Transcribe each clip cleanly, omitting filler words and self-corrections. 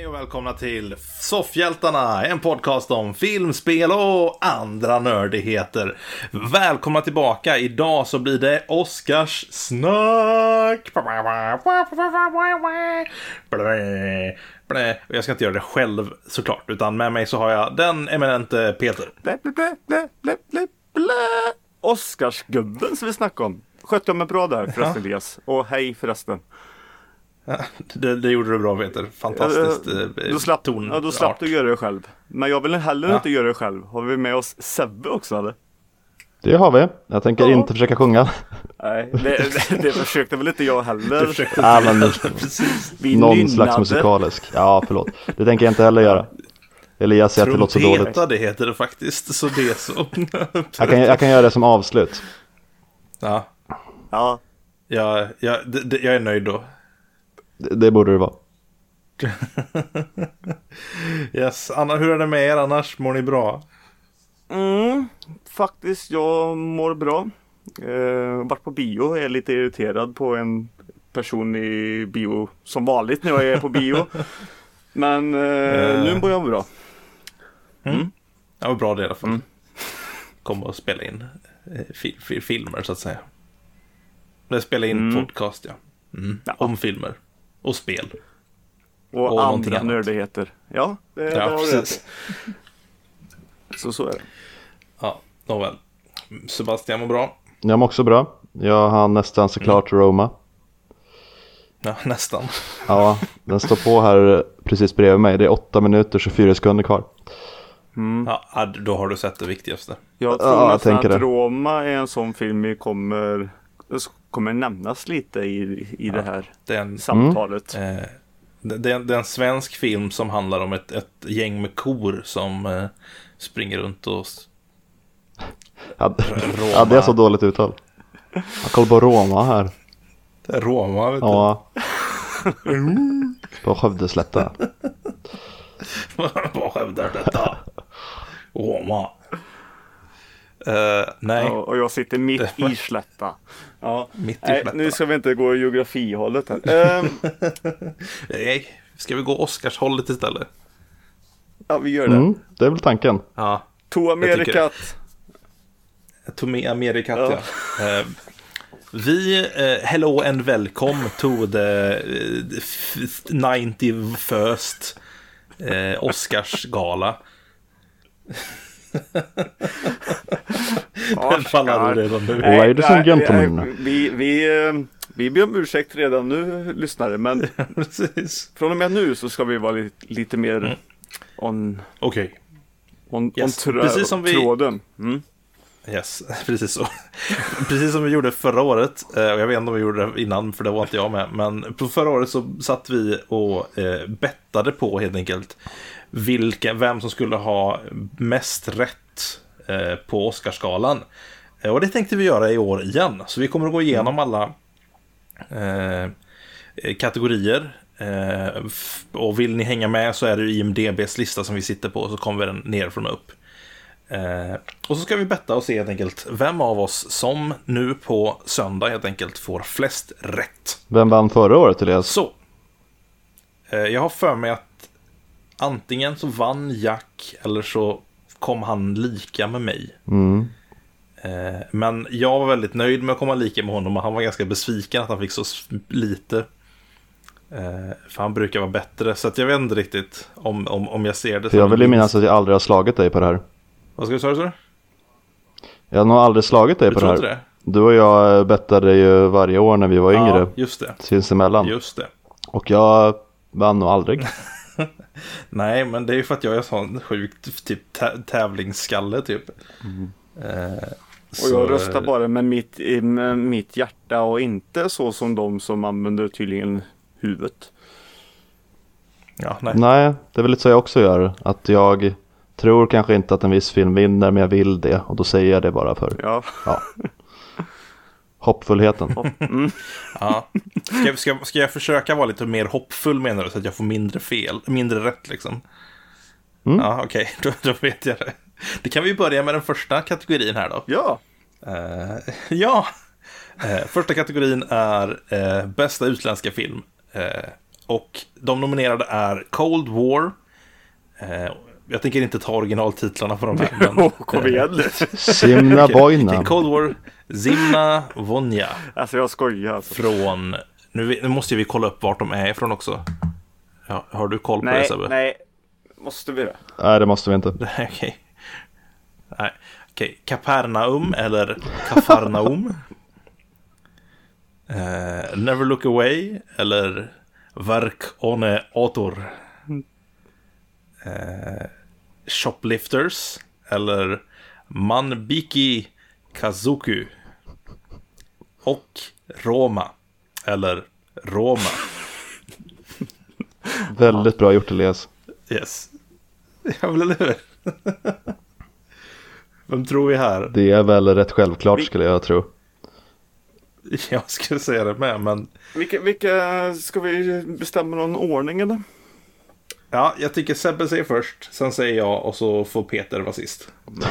Hej och välkomna till Soffhjältarna, en podcast om filmspel och andra nördigheter. Välkomna tillbaka, idag så blir det Oscars snack. Och jag ska inte göra det själv såklart, utan med mig så har jag den eminente Peter. Oscarsgubben som vi snackade om. Skötte jag mig bra där förresten, Elias. Och hej förresten. Ja, det gjorde du bra, Peter. Fantastiskt Då slapp du göra det själv. Men jag vill heller inte göra det själv. Har vi med oss Sebbe också, eller? Det har vi. Jag tänker inte försöka sjunga. Nej, det försökte väl inte jag heller. Du försökte inte precis. Någon slags musikalisk. Ja, förlåt. Det tänker jag inte heller göra. Elias säger att det låter så dåligt. Trumpeta, det heter det faktiskt. Så det är så. jag kan göra det som avslut. Ja. Jag är nöjd då. Det borde det vara. Yes. Anna, hur är det med er annars? Mår ni bra? Faktiskt, jag mår bra. Varit på bio. Jag är lite irriterad på en person i bio som vanligt när jag är på bio. Men nu mår jag bra. Ja, bra det i alla fall. Komma och spela in filmer så att säga. Eller spela in podcast, ja. Om filmer. Och spel. Och andra nördigheter. Ja, det har precis. Så är det. Ja, nåväl. Sebastian mår bra. Jag mår också bra. Jag har nästan såklart Roma. Ja, nästan. Ja, den står på här precis bredvid mig. Det är 8 minuter 24 sekunder kvar. Ja, då har du sett det viktigaste. Jag tror nästan att Roma är en sån film vi kommer nämnas lite i det här samtalet. Det är en svensk film som handlar om ett gäng med kor som springer runt och ja, det är så dåligt uttal. Jag kollar på Roma här. Det är Roma, vet du. Ja. På Skövdeslätta. Vad hävdar detta? Roma. Nej. Och jag sitter mitt i slätta. Ja. Mitt i slätta. Nu ska vi inte gå i geografihållet här. Nej, ska vi gå Oscarshållet istället? Ja, vi gör det. Det är väl tanken. Ja. To Amerikat, ja. Hello and welcome to the 91st Oscarsgala. Ladies and gentlemen. Vi ber om ursäkt redan nu, lyssnare, men från och med nu så ska vi vara lite mer on tråden. Yes, precis så. Precis som vi gjorde förra året. Och jag vet inte om vi gjorde det innan, för det var inte jag med. Men på förra året så satt vi och bettade på helt enkelt vem som skulle ha mest rätt på Oscarsgalan. Och det tänkte vi göra i år igen. Så vi kommer att gå igenom alla kategorier. Och vill ni hänga med så är det IMDb's lista som vi sitter på. Så kommer vi den nerifrån och upp. Och så ska vi betta och se helt enkelt vem av oss som nu på söndag helt enkelt får flest rätt. Vem vann förra året, Elias? Så jag har för mig att antingen så vann Jack eller så kom han lika med mig. Men jag var väldigt nöjd med att komma lika med honom, och han var ganska besviken att han fick så lite. För han brukar vara bättre. Så att jag vet inte riktigt om jag ser det. För jag vill ju minnas att jag aldrig har slagit dig på det här. Vad ska du säga? Jag har nog aldrig slagit dig på det här. Det? Du och jag bettade ju varje år när vi var yngre. Ja, just det. Sinsemellan. Just det. Och jag vann nog aldrig. Nej, men det är ju för att jag är sån sjukt typ tävlingsskalle typ. Och jag röstar bara med mitt hjärta och inte så som de som använder tydligen huvudet. Ja, nej, det är väl lite så jag också gör. Att jag tror kanske inte att en viss film vinner, men jag vill det. Och då säger jag det bara för hoppfullheten. Ja. Ska jag försöka vara lite mer hoppfull, menar du? Så att jag får mindre rätt liksom. Ja, okej. Då vet jag det. Det kan vi börja med den första kategorin här då. Ja. Första kategorin är bästa utländska film. Och de nominerade är Cold War. Jag tänker inte ta originaltitlarna på de här. Men, kom igen nu. Zimna Boina. Okay, Cold War, Zimna Vonja. Alltså jag skojar. Alltså. Från, nu måste vi kolla upp vart de är ifrån också. Ja, har du koll på det, Sebbe? Nej, måste vi det? Nej, det måste vi inte. Okej. Nej. Okej, Kapernaum eller Kafarnaum. Never Look Away eller Verk One Otor. Shoplifters eller Manbiki Kazuku. Och Roma eller Roma. Väldigt bra gjort, Elias. Yes. Jag vill hur. Vem tror vi här? Det är väl rätt självklart, skulle jag tro. Jag skulle säga det med, men... Vilka ska vi bestämma någon ordning eller? Ja, jag tycker Sebbe säger först, sen säger jag och så får Peter vara sist.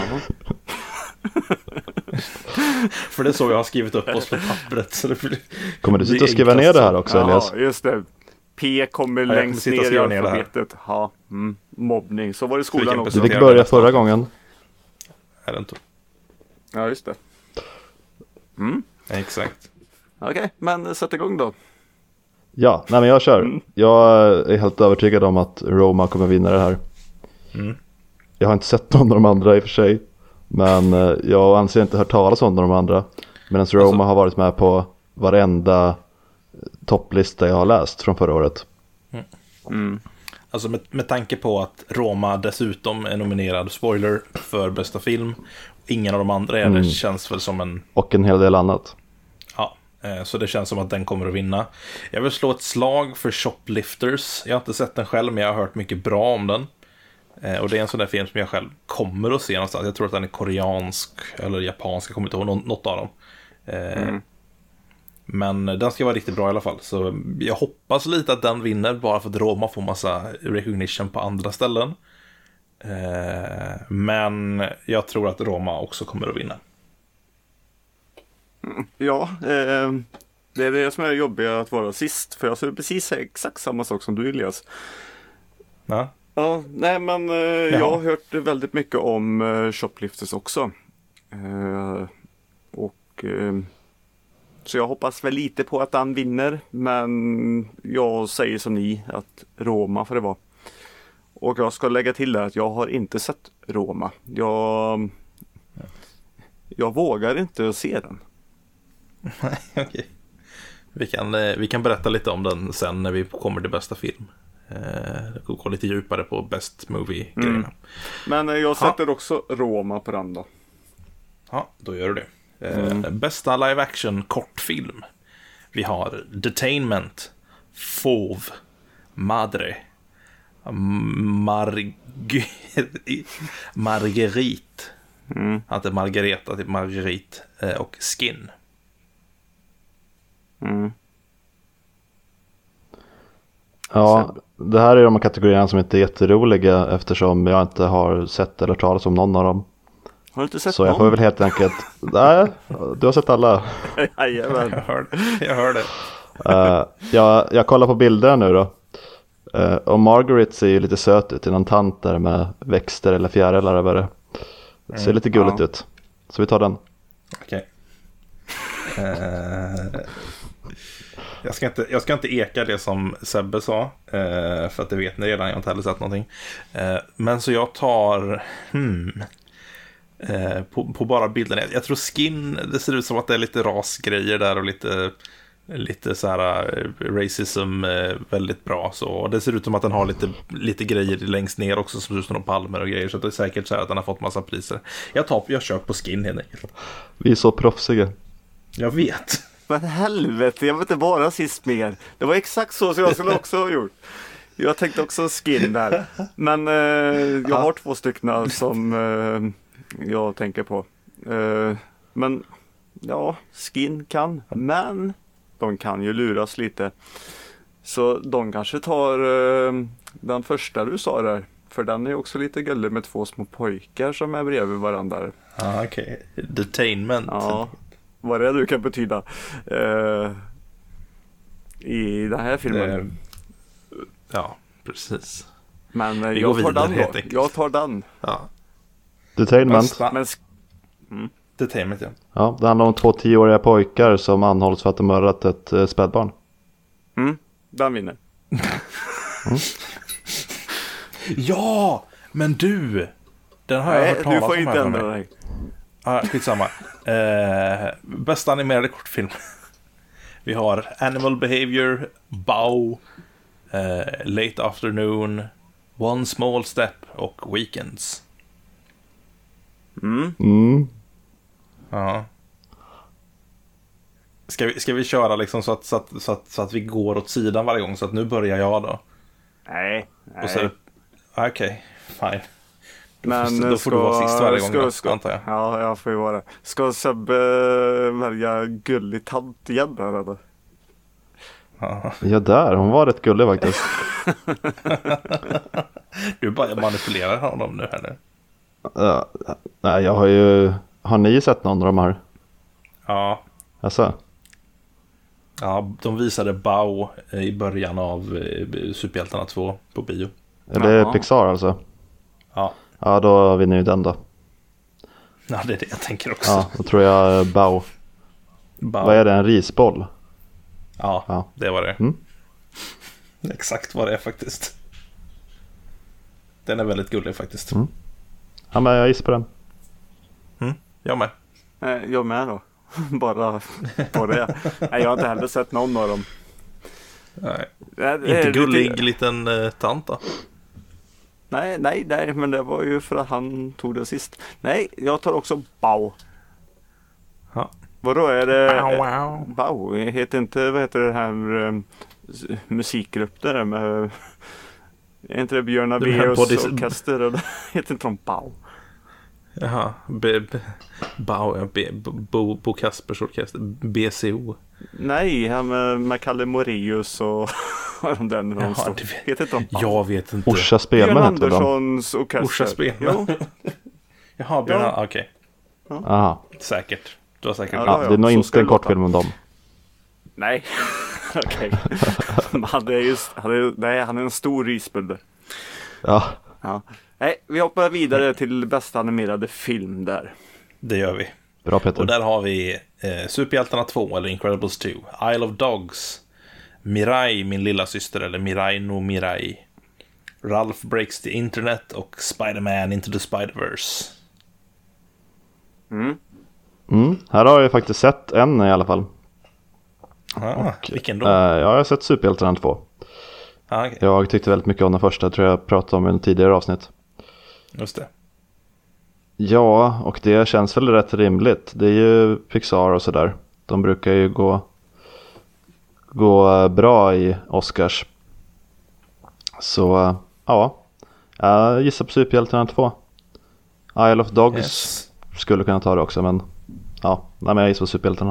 För det är så jag har skrivit upp oss på pappret. Så det blir, kommer du sitta och skriva ner det här också, Elias? Ja, just det. P kommer längst ner i alfabetet. Ja, mobbning. Så var det i skolan också. Du fick börja förra gången. Är det inte? Ja, just det. Exakt. Okej, men sätt igång då. Ja, nej men jag kör. Jag är helt övertygad om att Roma kommer vinna det här. Jag har inte sett någon av de andra i och för sig. Men jag anser inte hört talas om de andra. Medan Roma har varit med på varenda topplista jag har läst från förra året. Alltså med tanke på att Roma dessutom är nominerad, spoiler, för bästa film. Ingen av de andra är det, känns väl som en... Och en hel del annat. Ja, så det känns som att den kommer att vinna. Jag vill slå ett slag för Shoplifters. Jag har inte sett den själv, men jag har hört mycket bra om den. Och det är en sån där film som jag själv kommer att se någonstans. Jag tror att den är koreansk eller japansk, jag kommer inte ihåg något av dem. Men den ska vara riktigt bra i alla fall. Så jag hoppas lite att den vinner, bara för att Roma får massa recognition på andra ställen. Men jag tror att Roma också kommer att vinna. Ja, det är det som är jobbiga att vara sist. För jag ser precis exakt samma sak som du, Elias. Ja. Ja, nej men jag har hört väldigt mycket om Shoplifters också. Så jag hoppas väl lite på att han vinner. Men jag säger som ni, att Roma får det vara. Och jag ska lägga till där att jag har inte sett Roma. Jag vågar inte se den. Nej, okej. Vi kan berätta lite om den sen när vi kommer till bästa film. Gå lite djupare på best movie-grejerna. Men jag sätter också Roma på den då. Ja, då gör du det. Bästa live action kortfilm. Vi har Detainment, Fauve, Madre, Marguerite. Inte Margareta, typ Marguerite, och Skin. Ja, det här är de kategorierna som inte är jätteroliga eftersom jag inte har sett eller talat om någon av dem. Har du inte sett så någon? Jag får väl helt enkelt... Nej, du har sett alla. Jajamän. Jag hör det. Jag kollar på bilderna nu då. Och Margaret ser ju lite söt ut i någon tant där med växter eller fjärilar eller vad det ser lite gulligt ut. Så vi tar den. Okej. Jag ska inte eka det som Sebbe sa, för att det vet ni redan, jag har inte heller sett någonting. Men så jag tar på bara bilden. Jag tror Skin, det ser ut som att det är lite rasgrejer där och lite så här racism, väldigt bra så. Det ser ut som att den har lite grejer längst ner också som ser ut som palmer och grejer, så det är säkert så här att den har fått massa priser. Jag kör på Skin helt enkelt. Vi är så proffsiga. Jag vet. Men helvete, jag vill inte vara sist mer. Det var exakt så jag skulle också ha gjort. Jag tänkte också Skin där. Men jag har 2 stycken som jag tänker på. Men ja, Skin kan. Men de kan ju luras lite. Så de kanske tar den första du sa där. För den är också lite gullig med 2 små pojkar som är bredvid varandra. Okej. Detainment. Ja. Vad det du kan betyda i den här filmen. Ja, precis. Men Vi jag går tar vidare, den helt då. enkelt. Jag tar den. Ja. Detainment. Bästa. Men Detainment, ja. Ja, det handlar om 2 10-åriga pojkar som anhålls för att de mördat ett spädbarn. den vinner. Ja, men du! Den har jag Nej, hört talas du får om inte här för ändra mig. dig. Ja, skitsamma. Bästa animerade kortfilm. Vi har Animal Behavior, Bow, Late Afternoon, One Small Step och Weekends. Ja. Ska vi köra liksom så att vi går åt sidan varje gång, så att nu börjar jag då? Nej. Och så okej, fine. Men Då får du vara sist varje gång då, antar jag. Ja, jag får ju vara det. Ska Sebbe välja gullig tant igen där eller? Ja, där. Hon var rätt gullig faktiskt. Du bara manipulerar honom nu här nu. Nej, jag har ju... Har ni sett någon av de här? Ja. Alltså? Ja, de visade Bow i början av Superhjältarna 2 på bio. Är det Jaha. Pixar alltså? Ja. Ja, då vinner ju den då. Ja, det är det jag tänker också. Ja, då tror jag Bow. Bow. Vad är det? En risboll? Ja, Ja. det var det. Mm. Exakt vad det är faktiskt. Den är väldigt gullig faktiskt. Ja, men jag gissar på den. Jag med. Jag med då. Bara på det. Nej, jag har inte heller sett någon av dem. Nej. Det är Inte gullig lite- liten tant då. Nej, men det var ju för att han tog det sist. Nej, jag tar också Bow. Ja. Vadå är det? Wow. Bow, heter inte, vad heter det här musikgrupp där med, är inte det Björn De här Abeos bodies- orkester och det heter inte de Bow? Jaha. Bow, ja. Bo Kaspers orkester. BCO. Nej, han med Kalle Moraeus och de där när de Jaha, står. det vet- Heter inte de Bow? Jag vet inte. Orsa Björn Spelman heter de. Anderssons orkester. Orsa Spelman. Jo, Jaha, Björn. Ja. Okej. Aha. Säkert. Du har säkert Ja, rätt. Ja, det är nog så inte ska en det låta. kortfilm om dem. nej. Okej. Men han är en stor risbulle. Ja, Ja. Nej, vi hoppar vidare till bästa animerade film där. Det gör vi. bra Och Peter. där har vi Superhjältarna 2 eller Incredibles 2, Isle of Dogs, Mirai, min lilla syster eller Mirai no Mirai, Ralph Breaks the Internet och Spider-Man Into the Spider-Verse. Här har jag faktiskt sett en i alla fall. Vilken då? Ja, jag har sett Superhjältarna 2. Okay. Jag tyckte väldigt mycket om den första, tror jag pratade om i en tidigare avsnitt. Just det. Ja, och det känns väl rätt rimligt. Det är ju Pixar och sådär. De brukar ju gå bra i Oscars. Så ja, jag gissar på Superhjältarna 2. Isle of Dogs Yes. skulle kunna ta det också, men ja, nej, men jag gissar på Superhjältarna.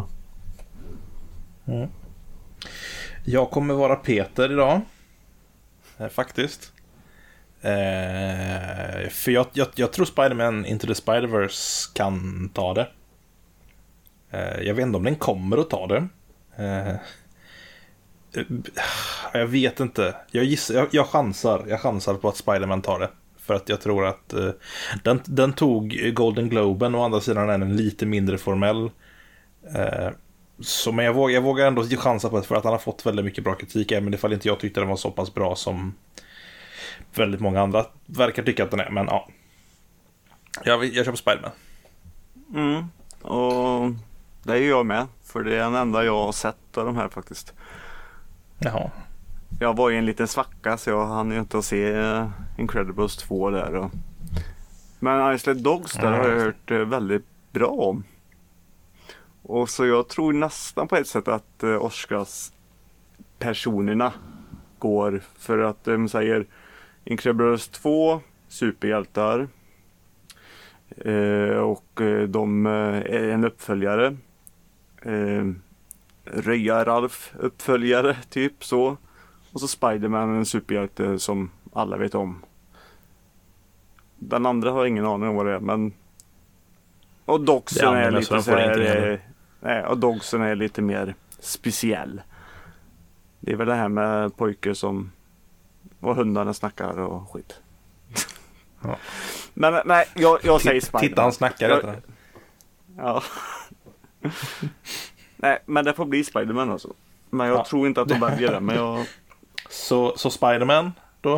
Jag kommer vara Peter idag. Faktiskt. För jag tror Spider-Man Into the Spider-Verse kan ta det. Jag vet inte om den kommer att ta det. Jag vet inte. Jag chansar på att Spider-Man tar det. För att jag tror att den tog Golden Globen, och å andra sidan är den lite mindre formell. Så, men jag vågar ändå chansa på det, för att han har fått väldigt mycket bra kritik, även ifall inte jag tyckte den var så pass bra som väldigt många andra verkar tycka att den är. Men ja, jag köper Spider-Man. Och det är ju jag med, för det är den enda jag har sett av de här faktiskt. Jaha. Jag var i en liten svacka, så jag hann ju inte att se Incredibles 2 där. Men Isle of Dogs där har jag hört väldigt bra om. Och så jag tror nästan på ett sätt att Oscars personerna går för att de säger Incredibles 2, superhjältar, och de är en uppföljare, Röja Ralf uppföljare typ så, och så Spider-Man, en superhjälte som alla vet om. Den andra har ingen aning om vad det är, men och Dogsen Det är är andra, lite så de så får inte här, heller. nej, och Dogsen är lite mer speciell. Det är väl det här med pojkar som Och hundarna snackar och skit. Ja. Men nej, jag säger Spider-Man. Titta, han snackar heter det. Ja. Nej, men det får bli Spider-Man alltså. Men jag tror inte att de väljer det. Men jag... Så Spider-Man då?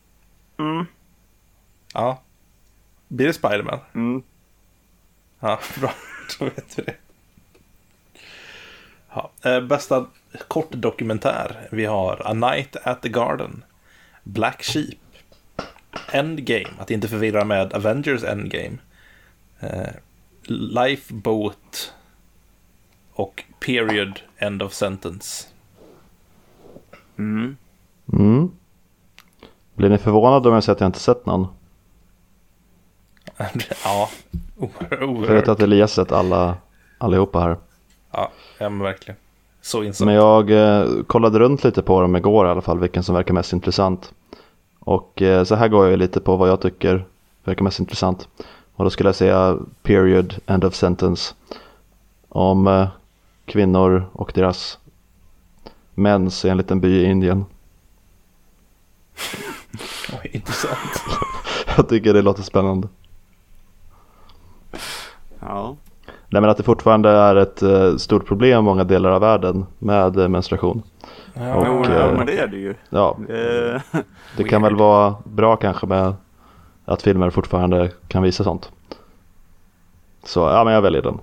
Ja. Blir det Spider-Man? Ja, bra. Då vet vi det. Ja. Bästa kortdokumentär. Vi har A Night at the Garden, Black Sheep, Endgame, att inte förvirra med Avengers Endgame, Lifeboat och Period End of Sentence. Blir ni förvånade om jag säger att jag inte sett någon? Ja. Jag vet att Elias sett allihopa här. Ja, men verkligen. Så insatt. Men jag kollade runt lite på dem igår i alla fall, vilken som verkar mest intressant. Och så här går jag lite på vad jag tycker verkar mest intressant. Och då skulle jag säga Period End of Sentence. Om kvinnor och deras mens i en liten by i Indien. Oj, intressant. Jag tycker det låter spännande. Ja. Nej, men att det fortfarande är ett stort problem i många delar av världen med menstruation. Ja, och, men det är det ju. Ja, det kan väl vara bra kanske med att filmer fortfarande kan visa sånt. Så ja, men jag väljer den.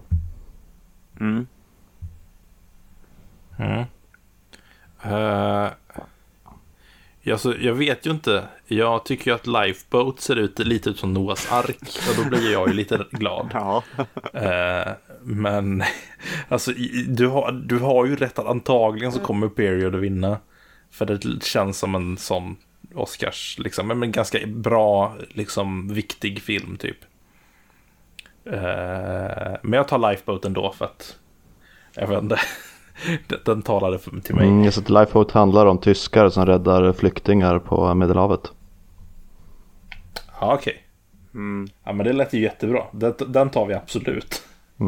Jag vet ju inte. Jag tycker ju att Lifeboat ser lite ut som Noahs ark. Och då blir jag ju lite glad. Ja. Men alltså, du har ju rätt att antagligen så kommer Period att vinna. För det känns som en sån Oscars liksom, men en ganska bra liksom viktig film typ. Men jag tar Lifeboat ändå för att jag vet inte. Den talade till mig. Jag så att Lifeboat handlar om tyskar som räddar flyktingar på Medelhavet. Ja, okej. Ja, men det lät ju jättebra. Den tar vi absolut.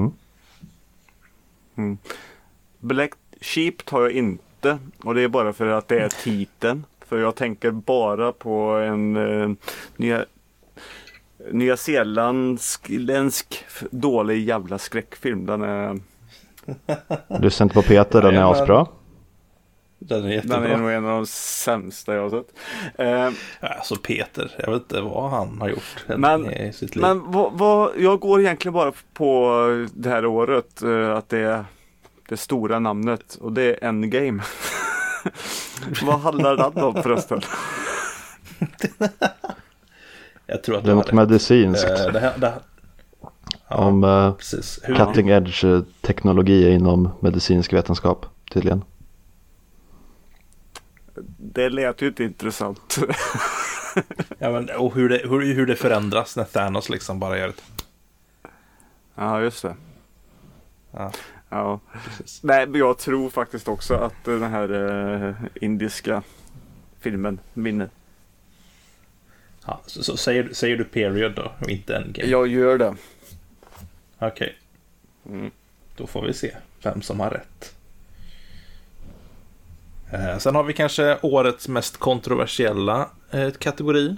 Black Sheep tar jag inte. Och det är bara för att det är titeln. För jag tänker bara på en nyzeeländsk dålig jävla skräckfilm. Den är... Du ser inte på Peter, den är asbra. Den är jättebra. Den är nog en av de sämsta jag har sett. Alltså Peter, jag vet inte vad han har gjort i sitt liv. Men jag går egentligen bara på det här året att det är det stora namnet och det är Endgame. Vad handlar den om förresten? Jag tror att det är något medicinskt. Om cutting edge teknologi inom medicinsk vetenskap tydligen. Det lät ju inte intressant. Ja, men, och hur det förändras när Thanos liksom bara gör det. Ja, just det. Ja. Precis. Nej, men jag tror faktiskt också att den här indiska filmen vinner. Ja, så säger du Period då och inte Endgame? Jag gör det. Okej. Då får vi se vem som har rätt. Sen har vi kanske årets mest kontroversiella kategori.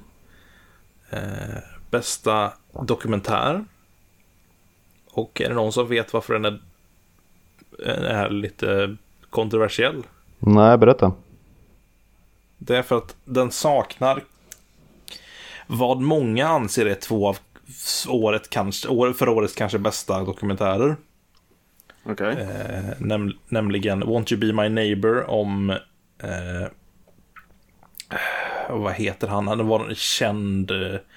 Bästa dokumentär. Och är det någon som vet varför den är lite kontroversiell? Nej, berätta. Det är för att den saknar vad många anser är två av förra årets kanske bästa dokumentärer. Okay. Nämligen Won't You Be My Neighbor om vad heter han? Han var en känd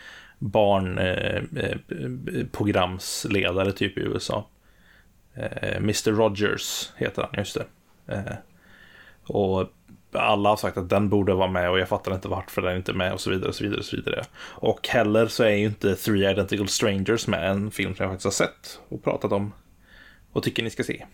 barnprogramsledare typ i USA. Mr. Rogers heter han, just det. Och alla har sagt att den borde vara med och jag fattar inte varför den inte är med och så vidare och så vidare och så vidare. Och heller så är ju inte Three Identical Strangers med, en film som jag faktiskt har sett och pratat om och tycker ni ska se.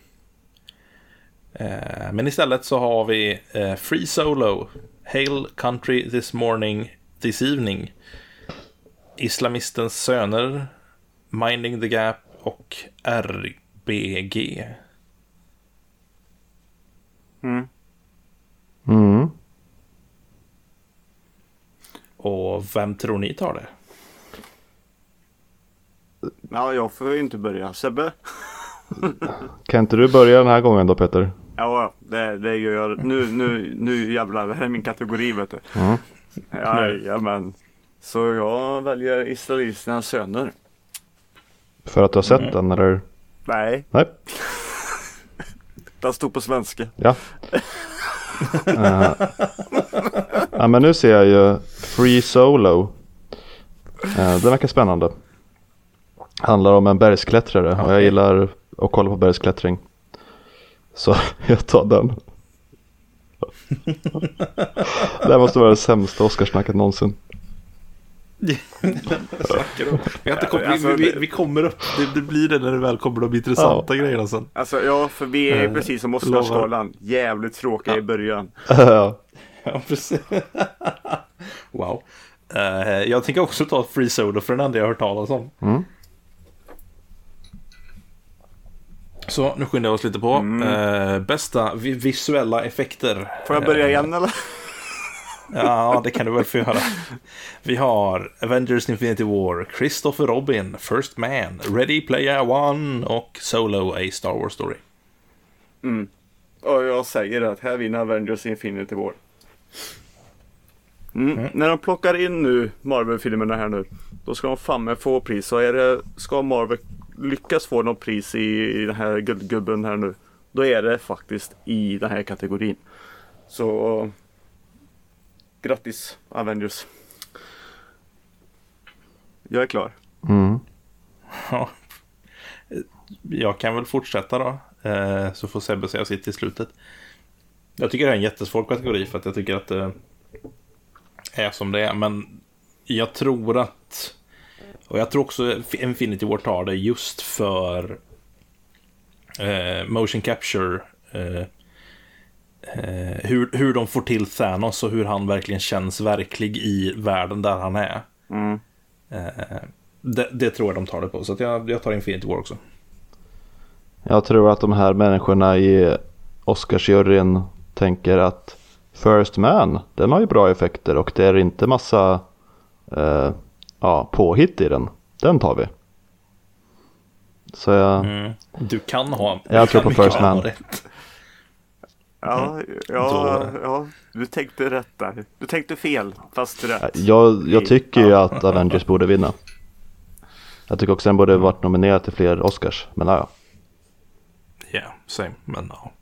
Men istället så har vi Free Solo, Hail Country This Morning, This Evening, Islamistens söner, Minding the Gap och RBG. Och vem tror ni tar det? Ja, jag får ju inte börja. Sebbe? Kan inte du börja den här gången då, Peter? Ja, det gör jag. Nu jävlar, det här är min kategori, vet du. Mm. Jajamän. Så jag väljer Israelisternas söner. För att du har sett den, eller? Nej, Nej. den stod på svenska. Ja. Ja, men nu ser jag ju Free Solo. Den verkar spännande. Handlar om en bergsklättrare och jag gillar att kolla på bergsklättring. Så jag tar den. Det här måste vara det sämsta Oscarsnacket någonsin. Vi kommer upp. Det blir det när det väl kommer de intressanta grejerna sen. Alltså ja, för vi är precis som Oscarsgalan. Jävligt tråkiga i början. Ja, precis. Wow. Jag tänker också ta Free Solo för den enda jag har hört talas om. Så nu skyndar jag oss lite på. Bästa visuella effekter. Får jag börja igen eller? Ja, det kan du väl få göra. Vi har Avengers Infinity War, Christopher Robin, First Man, Ready Player One och Solo, A Star Wars Story. Och jag säger att här vinner Avengers Infinity War. När de plockar in nu Marvel-filmerna här nu, då ska de fan med få pris. Så ska Marvel lyckas få något pris i den här guldgubben här nu, då är det faktiskt i den här kategorin. Så grattis Avengers. Jag är klar. Ja. Jag kan väl fortsätta då. Så får Sebbe säga sitt i slutet. Jag tycker det är en jättesvår kategori för att jag tycker att det är som det är. Men jag tror att, och jag tror också Infinity War tar det just för motion capture, hur de får till Thanos och hur han verkligen känns verklig i världen där han är. Det tror jag de tar det på. Så att jag tar Infinity War också. jag tror att de här människorna i Oscarsjuryn tänker att First Man, den har ju bra effekter och det är inte massa påhitt i den. Den tar vi. Så Du kan ha. Jag tror på First Man. Ja, du tänkte rätt där. Du tänkte fel, fast rätt. Jag tycker ju att Avengers borde vinna. Jag tycker också den borde varit nominerad till fler Oscars. Men ja. Yeah, same, men ja.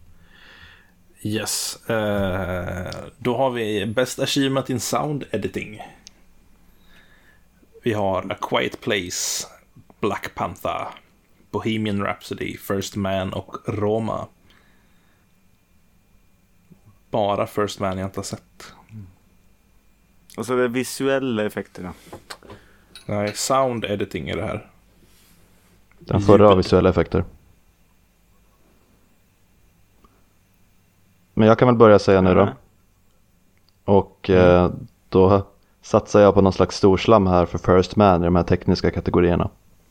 Yes. Då har vi Best Achievement in Sound Editing. Vi har A Quiet Place, Black Panther, Bohemian Rhapsody, First Man och Roma. Bara First Man jag inte har sett. Och så det visuella effekterna. Nej, sound editing är det här. Den förra har visuella effekter. Men jag kan väl börja säga nu då. Och då satsar jag på någon slags storslam här för First Man i de här tekniska kategorierna.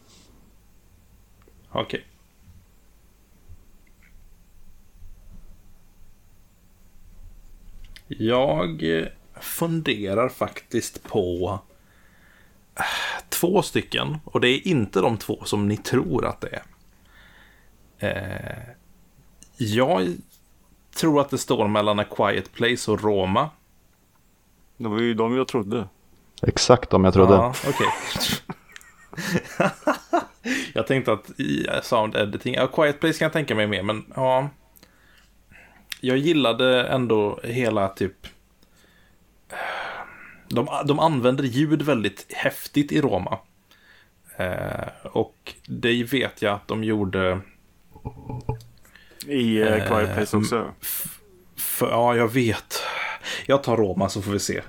Okej. Jag funderar faktiskt på 2 stycken. Och det är inte de 2 som ni tror att det är. Jag tror att det står mellan A Quiet Place och Roma. Det var ju de jag trodde. Exakt om jag trodde. Ja, okej. Jag tänkte att i sound editing, A Quiet Place kan jag tänka mig mer, men ja. Jag gillade ändå hela typ. De använder ljud väldigt häftigt i Roma. Och det vet jag att de gjorde i Quiet Place också. Ja, jag vet. Jag tar Roma så får vi se.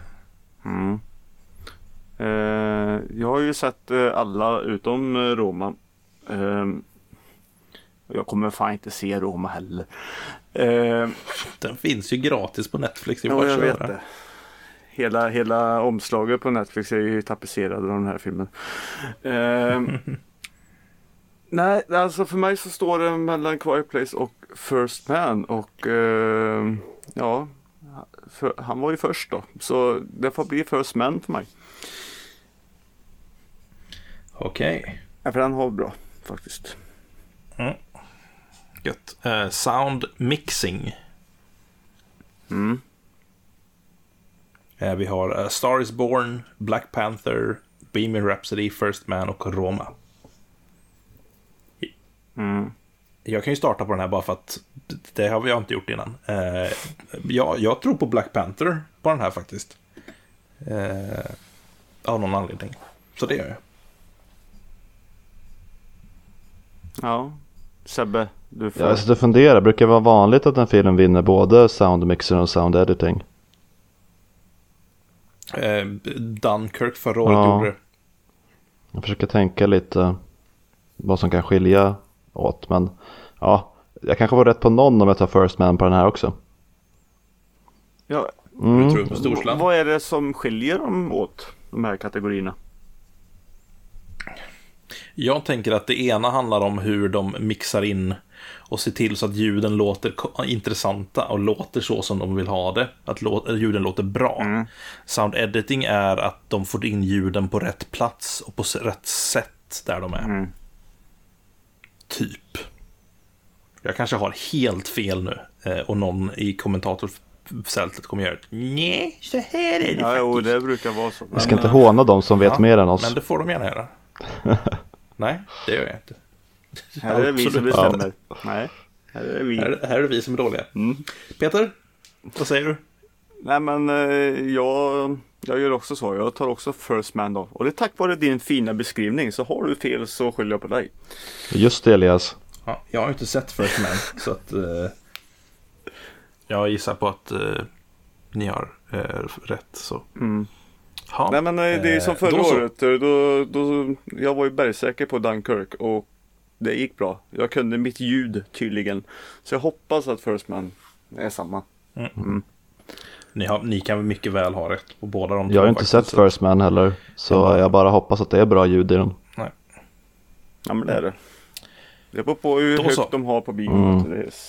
Jag har ju sett alla utom Roma. Jag kommer fan inte se Roma heller. Den finns ju gratis på Netflix. Ja, jag vet det. Hela omslaget på Netflix är ju tapetserad av den här filmen. Nej, alltså för mig så står det mellan Quiet Place och First Man. Och ja, han var ju först då. Så det får bli First Man för mig. Okej. Ja, för den har bra faktiskt. Gött. Sound mixing. Vi har A Star Is Born, Black Panther, Bohemian Rhapsody, First Man och Roma. Jag kan ju starta på den här bara för att det har jag inte gjort innan. Jag tror på Black Panther på den här faktiskt. Av någon anledning. Så det gör jag. Ja, Sebbe, du får... Jag sitter och funderar, brukar det vara vanligt att en film vinner både sound mixer och sound editing? Dunkirk förra året gjorde det. Jag försöker tänka lite vad som kan skilja åt, men ja, jag kanske var rätt på någon om jag tar First Man på den här också. Ja, Du tror på Storsland? vad är det som skiljer dem åt, de här kategorierna? Jag tänker att det ena handlar om hur de mixar in och ser till så att ljuden låter intressanta och låter så som de vill ha det. Att ljuden låter bra. Sound editing är att de får in ljuden på rätt plats och på rätt sätt där de är. Typ. Jag kanske har helt fel nu och någon i kommentatorfältet kommer göra nej, så här är det Ja, faktiskt. jo, det brukar vara så. Vi ska inte håna dem som vet mer än oss. Men det får de gärna göra. Nej, det gör jag inte. Här är det vi som Absolut. bestämmer. Nej, här är det vi. Här är det vi som är dåliga. Peter, vad säger du? Nej, men jag gör också så. Jag tar också First Man då. Och det är tack vare din fina beskrivning. Så har du fel så skyller jag på dig. Just det, Elias. Ja, jag har inte sett First Man, så att jag gissar på att ni har rätt. Så. Ja, Nej, men det är som förra året. Då, jag var ju bergsäker på Dunkirk och det gick bra. Jag kunde mitt ljud tydligen. Så jag hoppas att First Man är samma. Ni kan mycket väl ha rätt på båda de två. Jag har inte sett First Man heller, så jag bara hoppas att det är bra ljud i den. Nej. Ja, men det är det. Det beror på hur högt de har på bio.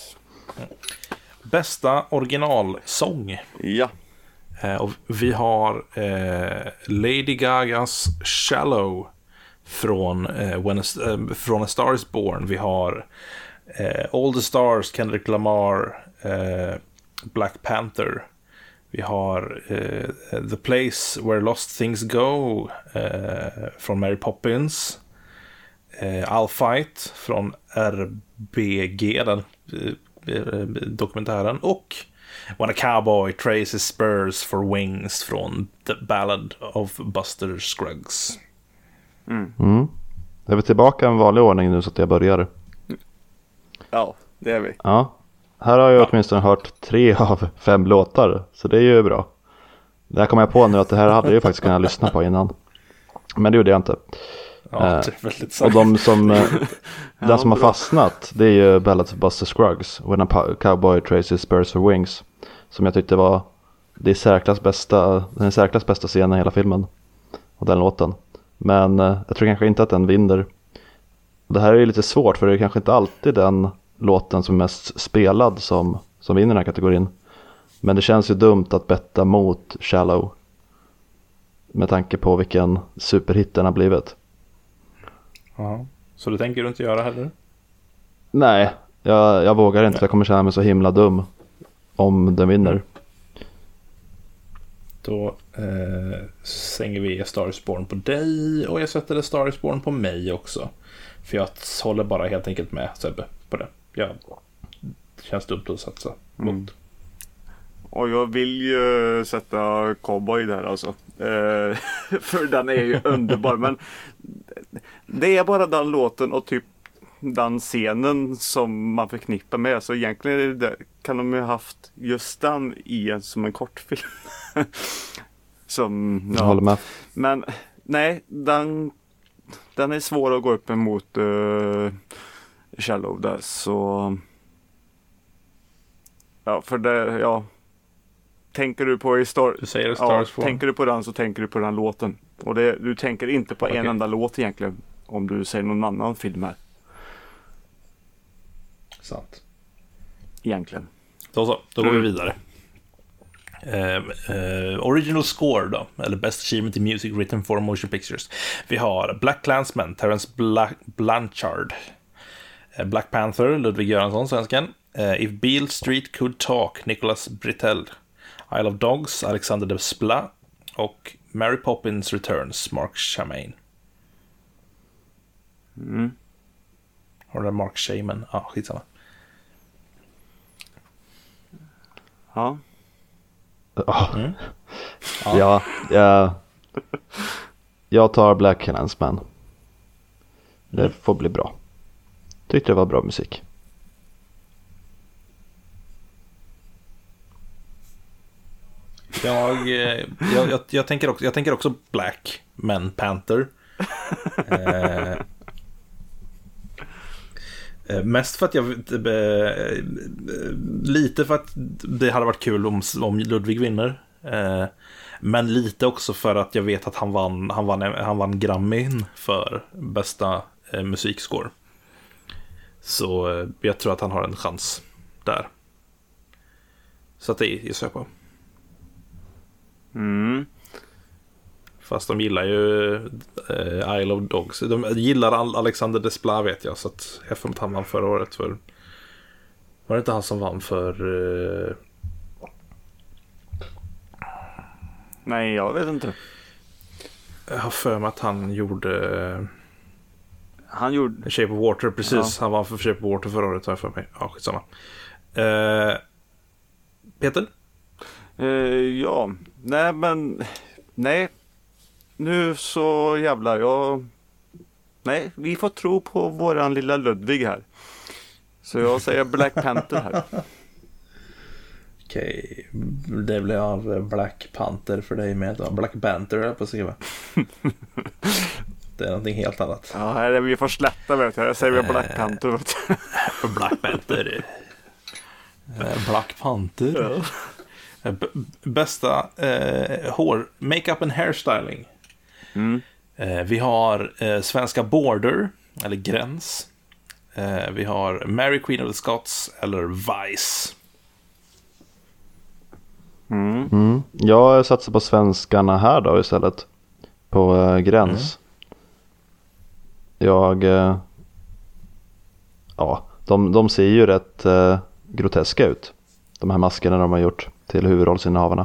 Bästa originalsång. Ja. Och vi har Lady Gagas Shallow från A Star Is Born. Vi har All the Stars, Kendrick Lamar, Black Panther. Vi har The Place Where Lost Things Go från Mary Poppins. I'll Fight från RBG, den dokumentären. Och When a Cowboy Traces Spurs for Wings från The Ballad of Buster Scruggs. Är vi tillbaka i en vanlig ordning nu så att jag börjar? Ja, det är vi. Ja. Här har jag åtminstone hört 3 av 5 låtar, så det är ju bra. Det här kommer jag på nu att det här hade jag ju faktiskt kunnat lyssna på innan. Men det gjorde jag inte. Ja, det är väldigt sant. Och den som har fastnat, det är ju Ballad of Buster Scruggs, When a Cowboy Traces Spurs for Wings, som jag tyckte var den särklass bästa scenen i hela filmen. Och den låten. Men jag tror kanske inte att den vinner. Det här är ju lite svårt, för det är kanske inte alltid den låten som är mest spelad som vinner den här kategorin. Men det känns ju dumt att betta mot Shallow med tanke på vilken superhit den har blivit. Ja. Så det tänker du inte göra heller? Nej, jag vågar inte. Jag kommer känna mig så himla dum om den vinner. Då sänger vi A Star Is Born på dig, och jag sätter A Star Is Born på mig också. För jag håller bara helt enkelt med Sebbe på det. Det känns dumt att satsa mot. Och jag vill ju sätta Cowboy där alltså. För den är ju underbar. Men det är bara den låten och typ den scenen som man förknippar med. Så egentligen kan de ju haft just den som en kortfilm. Jag håller med. Men nej, den är svår att gå upp emot Shallow där. Så ja, för det, ja. Tänker du på tänker du på den så tänker du på den låten. Och du tänker inte på en enda låt egentligen. Om du säger någon annan film här. Sant. Egentligen. Då går vi vidare. Original score då, eller Best Achievement in Music Written for Motion Pictures. Vi har Black Klansman, Terence Blanchard. Black Panther, Ludwig Göransson, svensken. If Beale Street Could Talk, Nicholas Britell. Isle of Dogs, Alexander Desplat. Och Mary Poppins Returns, Mark Chamain. Har du där Mark Chamain? Ja, skitsamma. Ja. Jag tar Black Klansman. Det får bli bra. Tyckte det var bra musik. Jag tänker också Black, men Panther. Mest för att lite för att det hade varit kul om Ludwig vinner. Men lite också för att jag vet att han vann Grammyn för bästa musikscore. Så jag tror att han har en chans där. Så att det gissar jag på. Fast de gillar ju Isle of Dogs. De gillar Alexander Desplat, vet jag. Så att jag får inte han vann förra året för... Var det inte han som vann för... Nej, jag vet inte. Jag har för mig att han gjorde Shape of Water, precis. Ja. Han vann för Shape of Water förra året, har jag för mig. Ja, skitsamma. Peter? Ja, nej. Nu så jävlar, nej, vi får tro på våran lilla Ludwig här. Så jag säger Black Panther här. Okej, det blir av Black Panther för dig med då. Black Panther är på att skriva. Det är någonting helt annat. Ja, vi får slätta, vet jag. Jag säger Black Panther, vet du. Black Panther. Black Panther. Ja. Bästa makeup and hairstyling. Vi har svenska Border, eller Gräns. Vi har Mary Queen of the Scots eller Vice. Jag satsar på svenskarna här då istället. På Gräns. De ser ju rätt groteska ut. De här maskerna de har gjort till huvudrollsinnehavarna.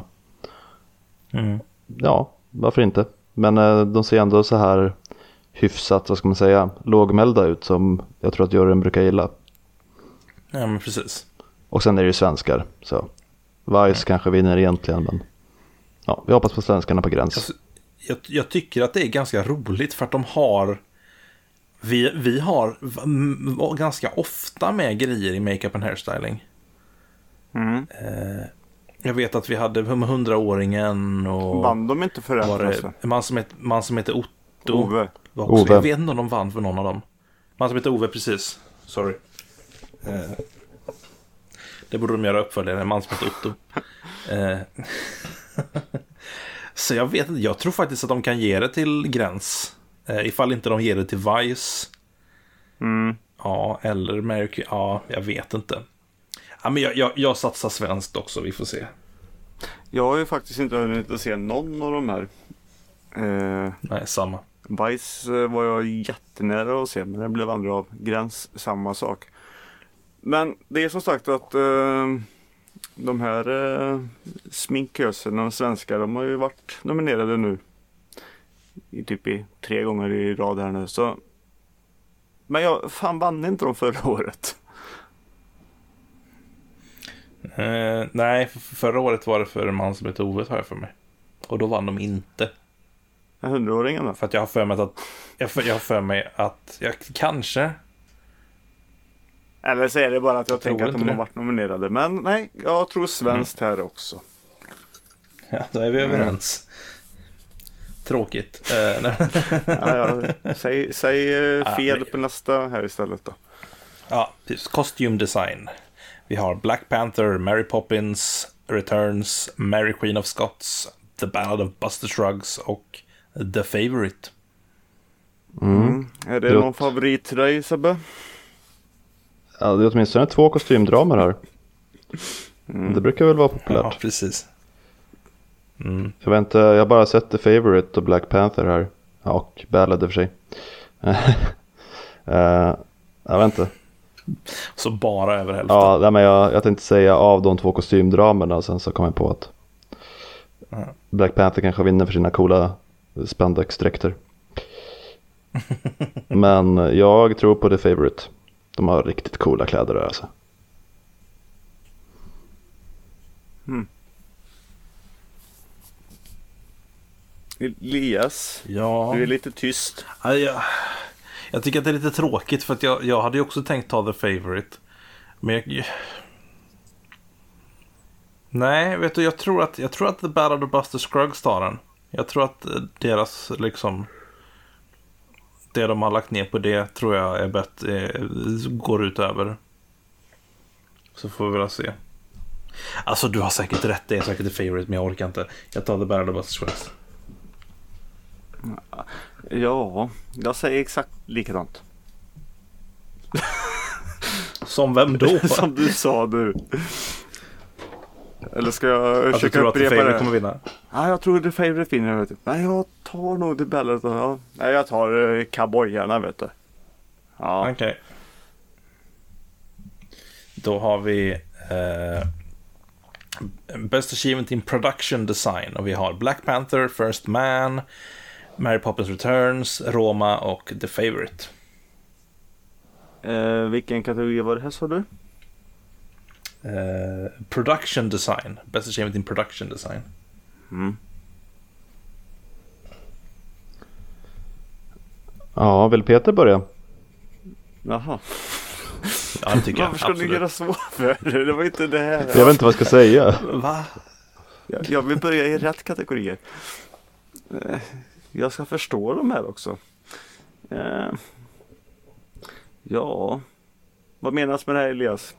Ja, varför inte? Men de ser ändå så här hyfsat, vad ska man säga, lågmälda ut, som jag tror att juryn brukar gilla. Ja, men precis. Och sen är det ju svenskar, så Vice kanske vinner egentligen, men ja, vi hoppas på svenskarna på Gräns. Alltså, jag tycker att det är ganska roligt för att de har vi har ganska ofta med grejer i makeup and hairstyling. Jag vet att vi hade 100-åringen och vann de inte för en man som heter Otto. Ove. Jag vet inte om de vann för någon av dem. Man som heter Ove, precis. Sorry. Det borde de göra uppföljare, en man som heter Otto. Så jag vet inte, jag tror faktiskt att de kan ge det till Gräns. Ifall inte de ger det till Vice. Ja, eller America. Ja, jag vet inte. Ja, men jag satsar svenskt också, vi får se. Jag har ju faktiskt inte hunnit att se någon av de här. Nej, samma. Vice var jag jättenära att se, men det blev andra av. Gräns, samma sak. Men det är som sagt att de här sminköserna, de svenskar, de har ju varit nominerade nu i 3 gånger i rad här nu. Så... Men jag vann inte de förra året. Nej, förra året var det för en man som heter Ove, har jag för mig. Och då vann de inte. 100-åringen då? För att jag har för mig att jag kanske... Eller så är det bara att jag tänker att de har varit nominerade. Men nej, jag tror svenskt här också. Ja, då är vi överens. Tråkigt. Säg fel på nästa här istället då. Ja, costume design. Vi har Black Panther, Mary Poppins Returns, Mary Queen of Scots, The Ballad of Buster Scruggs och The Favourite. Är det någon favorit till dig, Sebbe? Ja, det är åtminstone 2 kostymdramer här. Det brukar väl vara populärt. Ja, precis. Jag vet inte, jag har bara sett The Favourite och Black Panther här. Ja, och Ballad i och för sig. Jag vet inte. Så bara över hälften. Ja, men jag tänkte säga av de 2 kostymdramerna, och sen så kom jag på att Black Panther kanske vinner för sina coola spandex-dräkter. Men jag tror på The Favourite. De har riktigt coola kläder där alltså. Elias, Ja. du är lite tyst. Jag tycker att det är lite tråkigt, för att jag hade ju också tänkt ta The Favourite. Men nej, vet du, jag tror att The Ballad of Buster Scruggs tar den. Jag tror att deras liksom, det de har lagt ner på det tror jag är bättre, går ut över. Så får vi väl se. Alltså du har säkert rätt, det är säkert The Favourite, men jag orkar inte. Jag tar The Ballad of Buster Scruggs. Ja, jag säger exakt likadant. Som vem då? Som du sa du. Eller ska jag Att du försöka tror att The upprepa Favourite det? kommer vinna? Ja, jag tror The Favourite vinner, vet du. Nej, jag tar nog The Ballad. Ja. Nej, jag tar cowboyarna, vet du. Ja. Okej. Då har vi Best Achievement in Production Design. Och vi har Black Panther, First Man, Mary Poppins Returns, Roma och The Favourite. Vilken kategori var det här, sa du? Production Design. Best Achievement in Production Design. Ja, vill Peter börja? Jaha. Ja, det tycker jag. Varför ska Absolut. ni göra så för? Det var inte det här. Jag vet inte vad jag ska säga. Va? Jag vill börja i rätt kategorier. Jag ska förstå de här också. Ja. Vad menas med det här, Elias?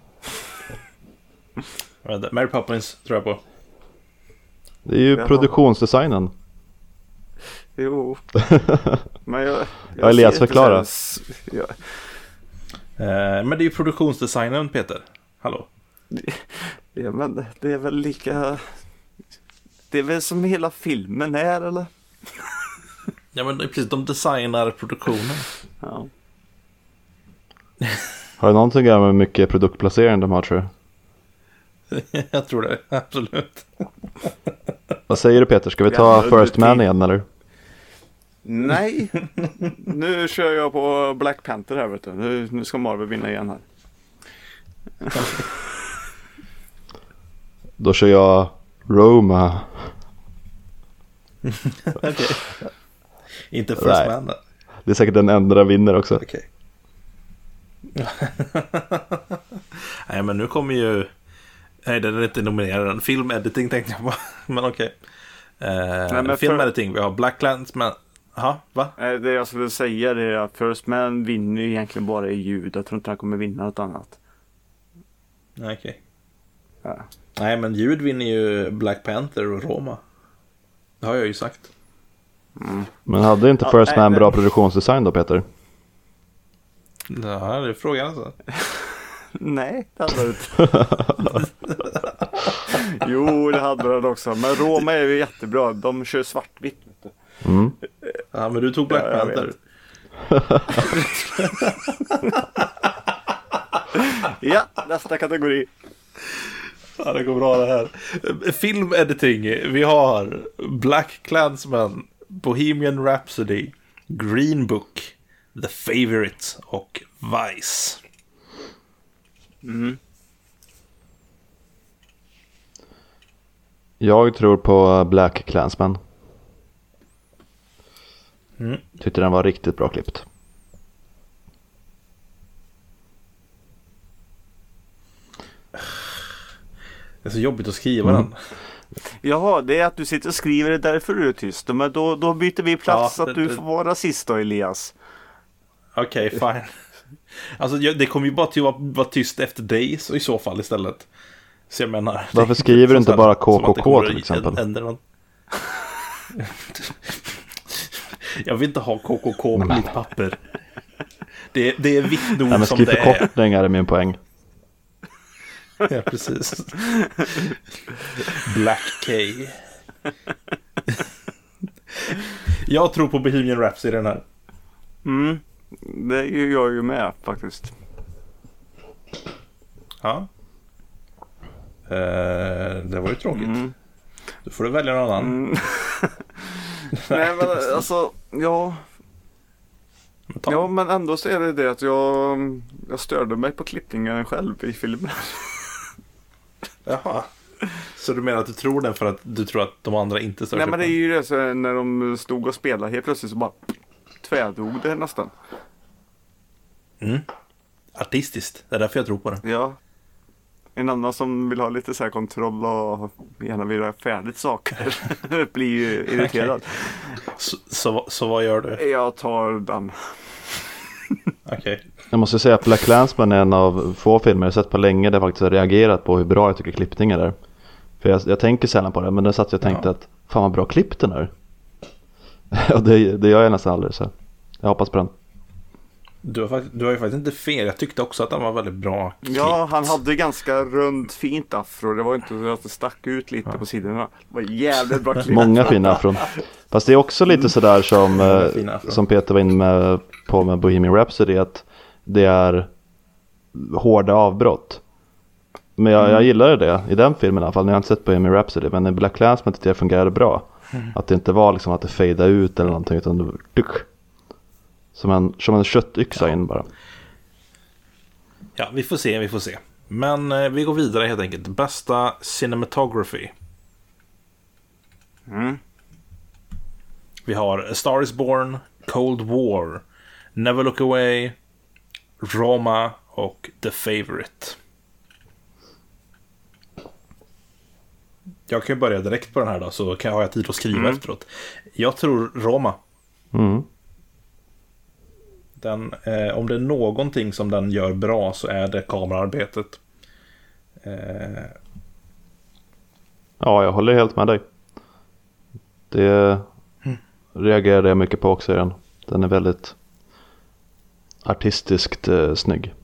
Mary Poppins tror jag på. Det är ju Jaha. produktionsdesignen. Jo. Men jag Ja, Elias, ser inte förklara. så här- Men det är ju produktionsdesignen, Peter. Hallå. Ja, men det är väl lika... Det är väl som hela filmen är, eller? Ja, men det är precis, de designar produktionen. Ja. Har det någonting att göra med hur mycket produktplacering de har, tror jag? Jag tror det, absolut. Vad säger du, Peter? Ska vi ta First Man igen, eller? Nej, nu kör jag på Black Panther här, vet du. Nu ska Marvel vinna igen här. Då kör jag Roma. Okej. Inte First Nej. Man då. Det är säkert den enda vinner också. Okej. Nej, men nu kommer ju... Nej, den är inte nominerad. Filmediting tänkte jag på. Men okej. men Filmediting, vi har Black Clansman. Jaha, va? Det jag skulle säga är att First Man vinner ju egentligen bara i ljud. Jag tror inte han kommer vinna något annat. Nej, okej. Ja. Nej, men ljud vinner ju Black Panther och Roma. Det har jag ju sagt. Men hade inte First Man bra produktionsdesign då, Peter? Ja, det är frågan alltså. Nej, det hade det inte. Jo, det hade det också. Men Roma är ju jättebra. De kör svartvitt. Ja, men du tog Black Ja, jag Panther. Ja, nästa kategori. Ja, det går bra det här. Filmediting. Vi har Black Clansman, Bohemian Rhapsody, Green Book, The Favourite och Vice. Jag tror på Black Clansman. Tyckte den var riktigt bra klippt. Det är så jobbigt att skriva den. Jaha, det är att du sitter och skriver, det därför du är tyst. Men då byter vi plats, Ja, så att du får vara sist då, Elias. Okej, fine. Alltså det kommer ju bara till att vara tyst efter dig så i så fall istället. Så jag menar... Varför skriver du inte bara som att det KKK kommer till exempel? ändra någon... Jag vill inte ha KKK på mitt papper. Det är vitt nog Nej, men som skriv det är. förkortningar är min poäng. Ja, precis. Black K. Jag tror på Bohemian Rhapsody i den här. Det gör jag ju med faktiskt. Ja. Det var ju tråkigt. Då får du välja någon annan. Nej men alltså, ja. Ja men ändå så är det att jag störde mig på klippningen själv i filmen. Jaha. Så du menar att du tror den för att du tror att de andra inte stör sig? Nej men det är ju det, så när de stod och spelade helt plötsligt så bara tvärdog det nästan. Artistiskt, det är därför jag tror på det. Ja. En annan som vill ha lite så här kontroll och gärna vill ha färdigt saker blir ju irriterad. Okay. Så vad gör du? Jag tar den. Okay. Jag måste säga att Black Klansman är en av få filmer jag sett på länge där jag faktiskt har reagerat på hur bra jag tycker klippningen är. För jag tänker sällan på det, men den satt jag och tänkte att fan vad bra klipp den är. Och det gör jag nästan aldrig, så jag hoppas på den. Du har ju faktiskt inte fel. Jag tyckte också att den var väldigt bra klippt. Ja, han hade ganska runt fint afro. Det var inte så att det stack ut lite på sidorna. Det var jävligt bra klipp. Många fina afron. Fast det är också lite sådär som Peter var inne på med Bohemian Rhapsody, att det är hårda avbrott. Men jag gillade det i den filmen i alla fall. När jag inte sett Bohemian Rhapsody, men i Black Klansman tyckte jag fungerade bra. Att det inte var liksom att det fejdade ut eller någonting, utan det var som en köttyxa in bara. Ja, vi får se. Men vi går vidare helt enkelt. Bästa cinematography. Vi har A Star Is Born, Cold War, Never Look Away, Roma och The Favourite. Jag kan ju börja direkt på den här då, så har jag tid att skriva efteråt. Jag tror Roma. Den, om det är någonting som den gör bra så är det kameraarbetet. Ja, jag håller helt med dig. Det reagerade jag mycket på också i den. Den är väldigt artistiskt snygg.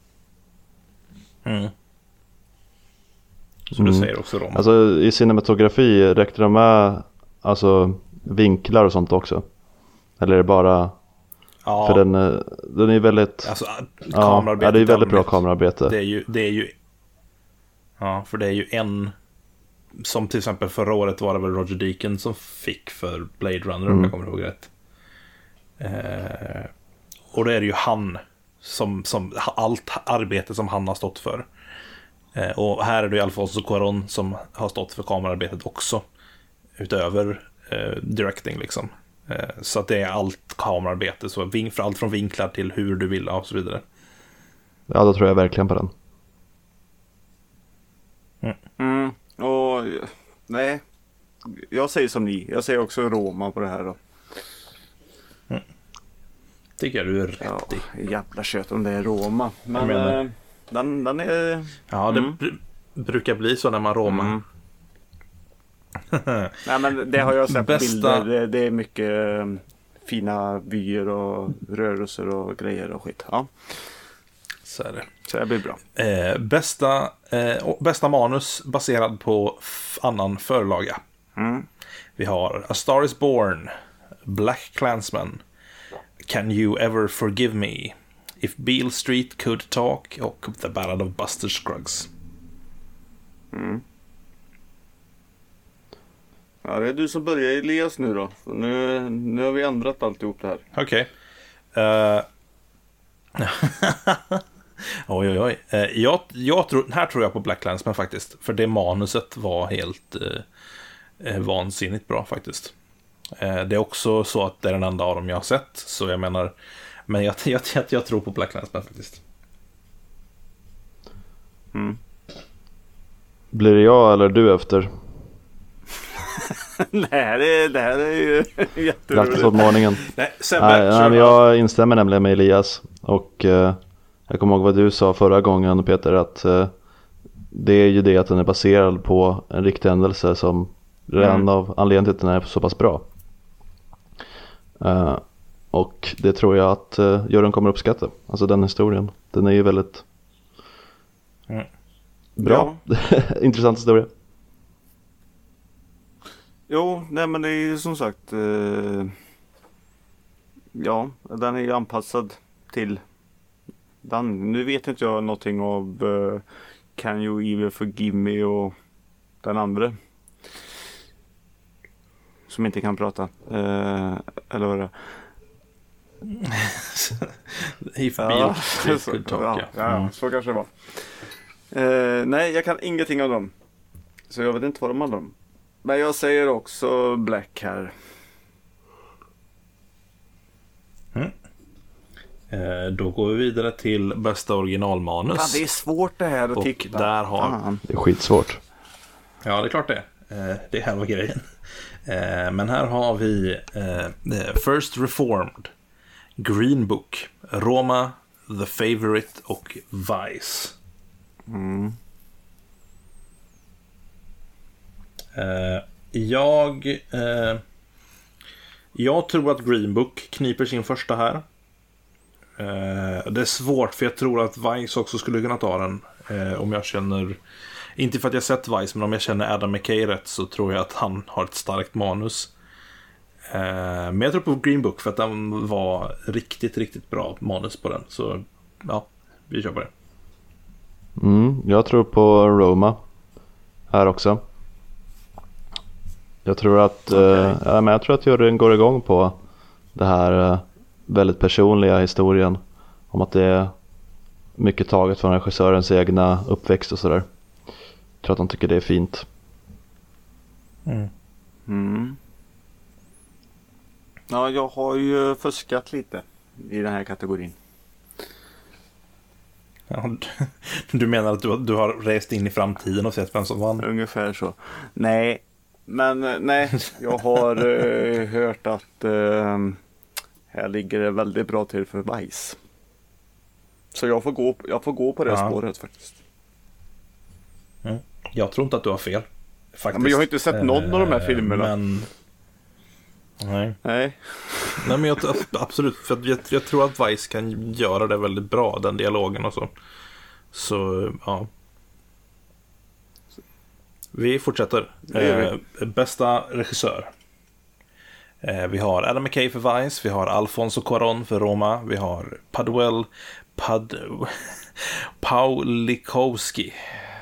Så du säger också Roma. Alltså i cinematografi räknar de med alltså vinklar och sånt också? Eller är det bara... Ja. För den är väldigt... Alltså, kamerarbetet, ja, det är väldigt bra kamerarbete. Det är ju... Ja, för det är ju en... Som till exempel förra året var det väl Roger Deakins som fick för Blade Runner, om jag kommer ihåg rätt. Och då är det ju han som allt arbete som han har stått för. Och här är det ju Alfonso Cuarón som har stått för kamerarbetet också, utöver directing liksom. Så att det är allt kamerarbete, så för allt från vinklar till hur du vill och så vidare. Ja, då tror jag verkligen på den. Och nej, jag säger som ni. Jag säger också Roma på det här då. Tycker jag du är rätt i. Jävla kött om det är Roma. Men den är... Ja, det brukar bli så när man Roma. Nej, men det har jag sett på bilder. Det är mycket fina vyer och rörelser och grejer och skit. Ja. Så är det. Så det blir bra. Bästa manus baserad på annan förlaga. Vi har A Star Is Born, Black Klansman, Can You Ever Forgive Me, If Beale Street Could Talk och The Ballad of Buster Scruggs. Ja, det är du som börjar, Elias, nu då. Nu har vi ändrat alltihop det här. Okej. Oj. Här tror jag på Black Klansman faktiskt. För det manuset var helt vansinnigt bra faktiskt. Det är också så att det är den enda av dem jag har sett. Så jag menar... Men jag tror på Black Klansman faktiskt. Blir det jag eller du efter? Det här är ju jätteroligt. Grattis åt morgonen. Nej, men jag instämmer nämligen med Elias. Och jag kommer ihåg vad du sa förra gången, Peter, att det är ju det att den är baserad på en riktig händelse som redan av anledningen till att den är så pass bra. Och det tror jag att Jörgen kommer uppskatta. Alltså den historien. Den är ju väldigt bra. Ja. Intressant historia. Jo, nej men det är ju som sagt ja, den är ju anpassad till den. Nu vet inte jag någonting av Can You Even Forgive Me och den andra som inte kan prata eller vad det If ja, Beale Street could talk, ja, så kanske det var. Nej, jag kan ingenting av dem. Så jag vet inte vad de handlar om. Men jag säger också Black här. Då går vi vidare till bästa originalmanus. Fan, det är svårt det här att och titta. där har... Det är skitsvårt. Ja, det är klart det. Det här var grejen. Men här har vi First Reformed, Green Book, Roma, The Favourite och Vice. Jag tror att Green Book kniper sin första här. Det är svårt för jag tror att Vice också skulle kunna ta den. Om jag känner, inte för att jag sett Vice, men om jag känner Adam McKay rätt så tror jag att han har ett starkt manus. Men jag tror på Green Book för att den var riktigt, riktigt bra manus på den. Så ja, vi kör på det. Jag tror på Roma här också. Jag tror att men jag tror att juryn går igång på det här väldigt personliga historien om att det är mycket taget från regissörens egna uppväxt och sådär. Jag tror att de tycker det är fint. Ja, jag har ju fuskat lite i den här kategorin. Ja, du menar att du har rest in i framtiden och sett vem som vann? Ungefär så. Nej, men nej, jag har hört att här ligger det väldigt bra till för Vice. Så jag får gå på det spåret faktiskt. Jag tror inte att du har fel. Faktiskt. Ja, men jag har inte sett någon av de här filmerna. Men... Nej. Nej, men absolut. För jag tror att Vice kan göra det väldigt bra, den dialogen och så. Så, ja. Vi fortsätter. Bästa regissör. Vi har Adam McKay för Vice. Vi har Alfonso Cuarón för Roma. Vi har Pawlikowski.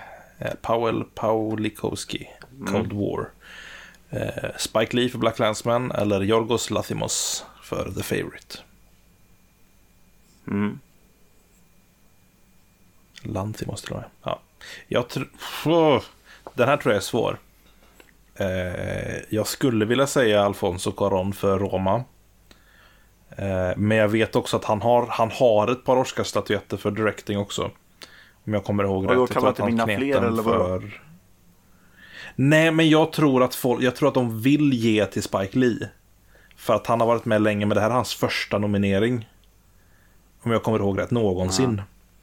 Cold War. Spike Lee för Black Klansman eller Yorgos Lanthimos för The Favourite. Lanthimos tror jag. Ja. Den här tror jag är svår. Jag skulle vilja säga Alfonso Cuarón för Roma. Men jag vet också att han har ett par Oscarsstatyetter för directing också. Om jag kommer ihåg rätt. då kan man inte vinna fler eller vad? Nej, men jag tror att de vill ge till Spike Lee. För att han har varit med länge, men det här är hans första nominering. Om jag kommer ihåg rätt, någonsin.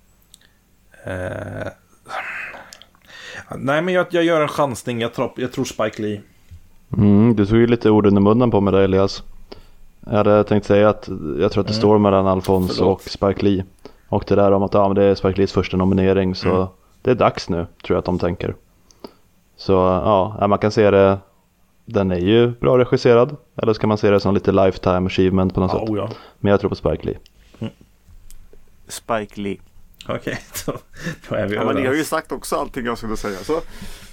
Nej, men jag gör en chansning. Jag tror Spike Lee. Du tog ju lite ord under munnen på mig där, Elias. Jag hade tänkt säga att jag tror att det står mellan Alfonso och Spike Lee. Och det där om att men det är Spike Lees första nominering. Så det är dags nu, tror jag att de tänker. Så ja, man kan se det. Den är ju bra regisserad. Eller ska man se det som lite lifetime achievement på något sätt. Ja. Men jag tror på Spike Lee. Spike Lee. Okej, då är vi överens. Men ni har ju sagt också allting jag skulle säga. Så.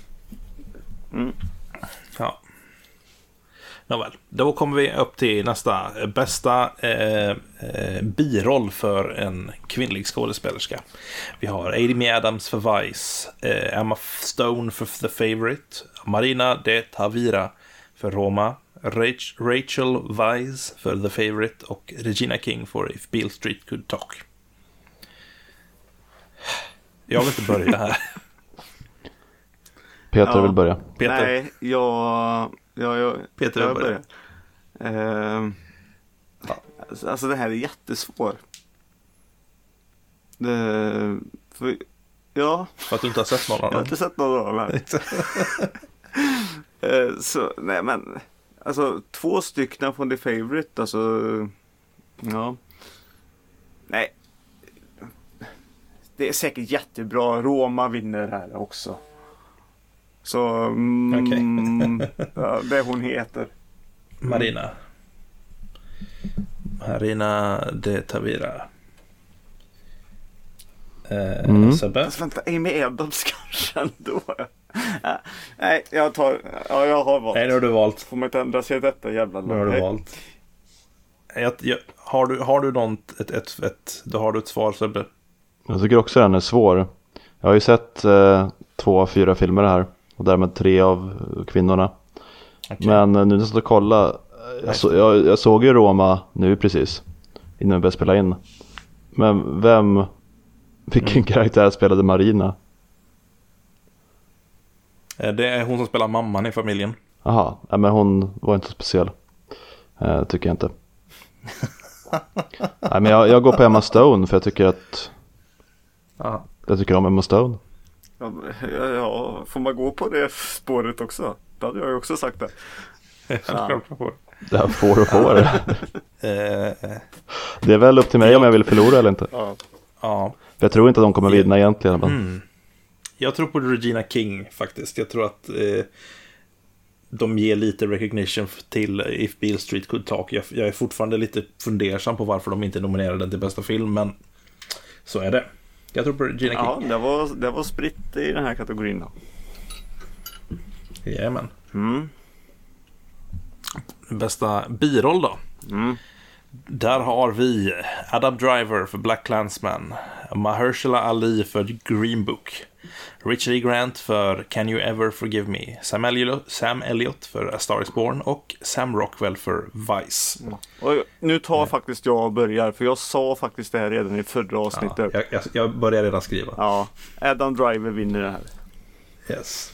Ja. Nåväl, då kommer vi upp till nästa. Bästa biroll för en kvinnlig skådespelerska. Vi har Amy Adams för Vice, Emma Stone för The Favourite, Marina de Tavira för Roma, Rachel Weisz för The Favourite och Regina King för If Beale Street Could Talk. Jag vill inte börja här. Peter vill börja. Peter. Nej, Peter vill börja. Alltså det här är jättesvår. För att du inte har sett någon av dem. Jag har inte sett någon av dem. Så nej, men alltså 2 stycken från The Favourite, alltså ja. Nej. Det är säkert jättebra. Roma vinner här också. Så ja, det hon heter. Marina de Tavira. Sebbe? Vänta, Amy Adams kanske ändå. Nej, jag har valt. Nej, det har du valt. Får man inte ändra sig detta jävla Det har du valt. Har du något då har du ett svar, Sebbe? Jag tycker också den är svår. Jag har ju sett 2 av 4 filmer här. Och därmed 3 av kvinnorna. Okay. Men nu när jag satt och kollade, jag såg ju Roma nu precis innan vi började spela in. Men vilken karaktär spelade Marina? Det är hon som spelar mamman i familjen. Jaha, men hon var inte speciell. Tycker jag inte. Nej, men jag går på Emma Stone för jag tycker att jag tycker om Emma Stone. Ja, får man gå på det spåret också? Det hade jag ju också sagt det. Det här får det. Det är väl upp till mig om jag vill förlora eller inte. Ja. Jag tror inte att de kommer vinna egentligen. Men... Jag tror på Regina King faktiskt. Jag tror att de ger lite recognition till If Beale Street Could Talk. Jag är fortfarande lite fundersam på varför de inte nominerade den till bästa film, men så är det. Jag tror på Regina King. Ja, det var spritt i den här kategorin då. Jajamän. Bästa biroll då? Där har vi Adam Driver för Black Klansman, Mahershala Ali för Green Book, Richard E. Grant för Can You Ever Forgive Me, Sam Elliott för A Star Is Born och Sam Rockwell för Vice. Och nu tar faktiskt jag och börjar, för jag sa faktiskt det här redan i förra avsnittet. Jag börjar redan skriva. Ja, Adam Driver vinner det här. Yes.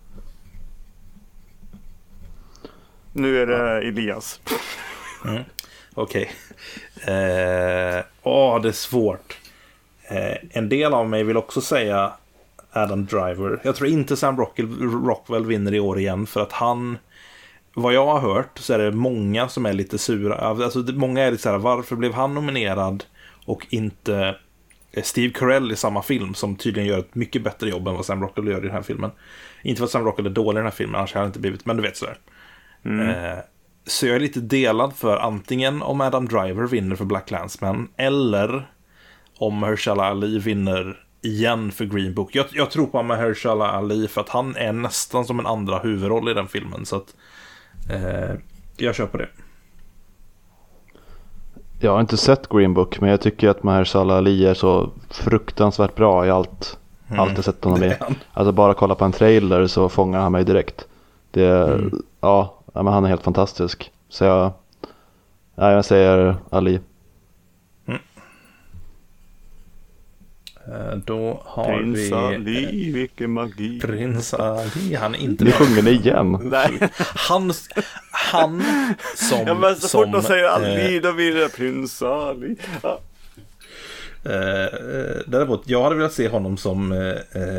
Nu är det Elias. Okej. Det är svårt. En del av mig vill också säga Adam Driver. Jag tror inte Sam Rockwell vinner i år igen, för att han, vad jag har hört, så är det många som är lite sura. Alltså, många är lite så här, varför blev han nominerad och inte Steve Carell i samma film, som tydligen gör ett mycket bättre jobb än vad Sam Rockwell gör i den här filmen. Inte för att Sam Rockwell är dålig i den här filmen, annars hade det inte blivit, men du vet sådär. Så jag är lite delad för antingen om Adam Driver vinner för Black Klansman eller om Mahershala Ali vinner igen för Green Book. Jag tror på Mahershala Ali för att han är nästan som en andra huvudroll i den filmen, så att jag kör på det. Jag har inte sett Green Book, men jag tycker att Mahershala Ali är så fruktansvärt bra i allt jag sett honom i. Alltså bara kolla på en trailer så fångar han mig direkt. Ja, men han är helt fantastisk. Så jag säger Ali. Då har Prins Ali, vilken magi. Prins Ali, han är inte... Nu sjunger ni igen. Nej. Han som... Ja, men så fort de säger Ali, då blir det Prins Ali. Ja. Däremot, jag hade velat se honom som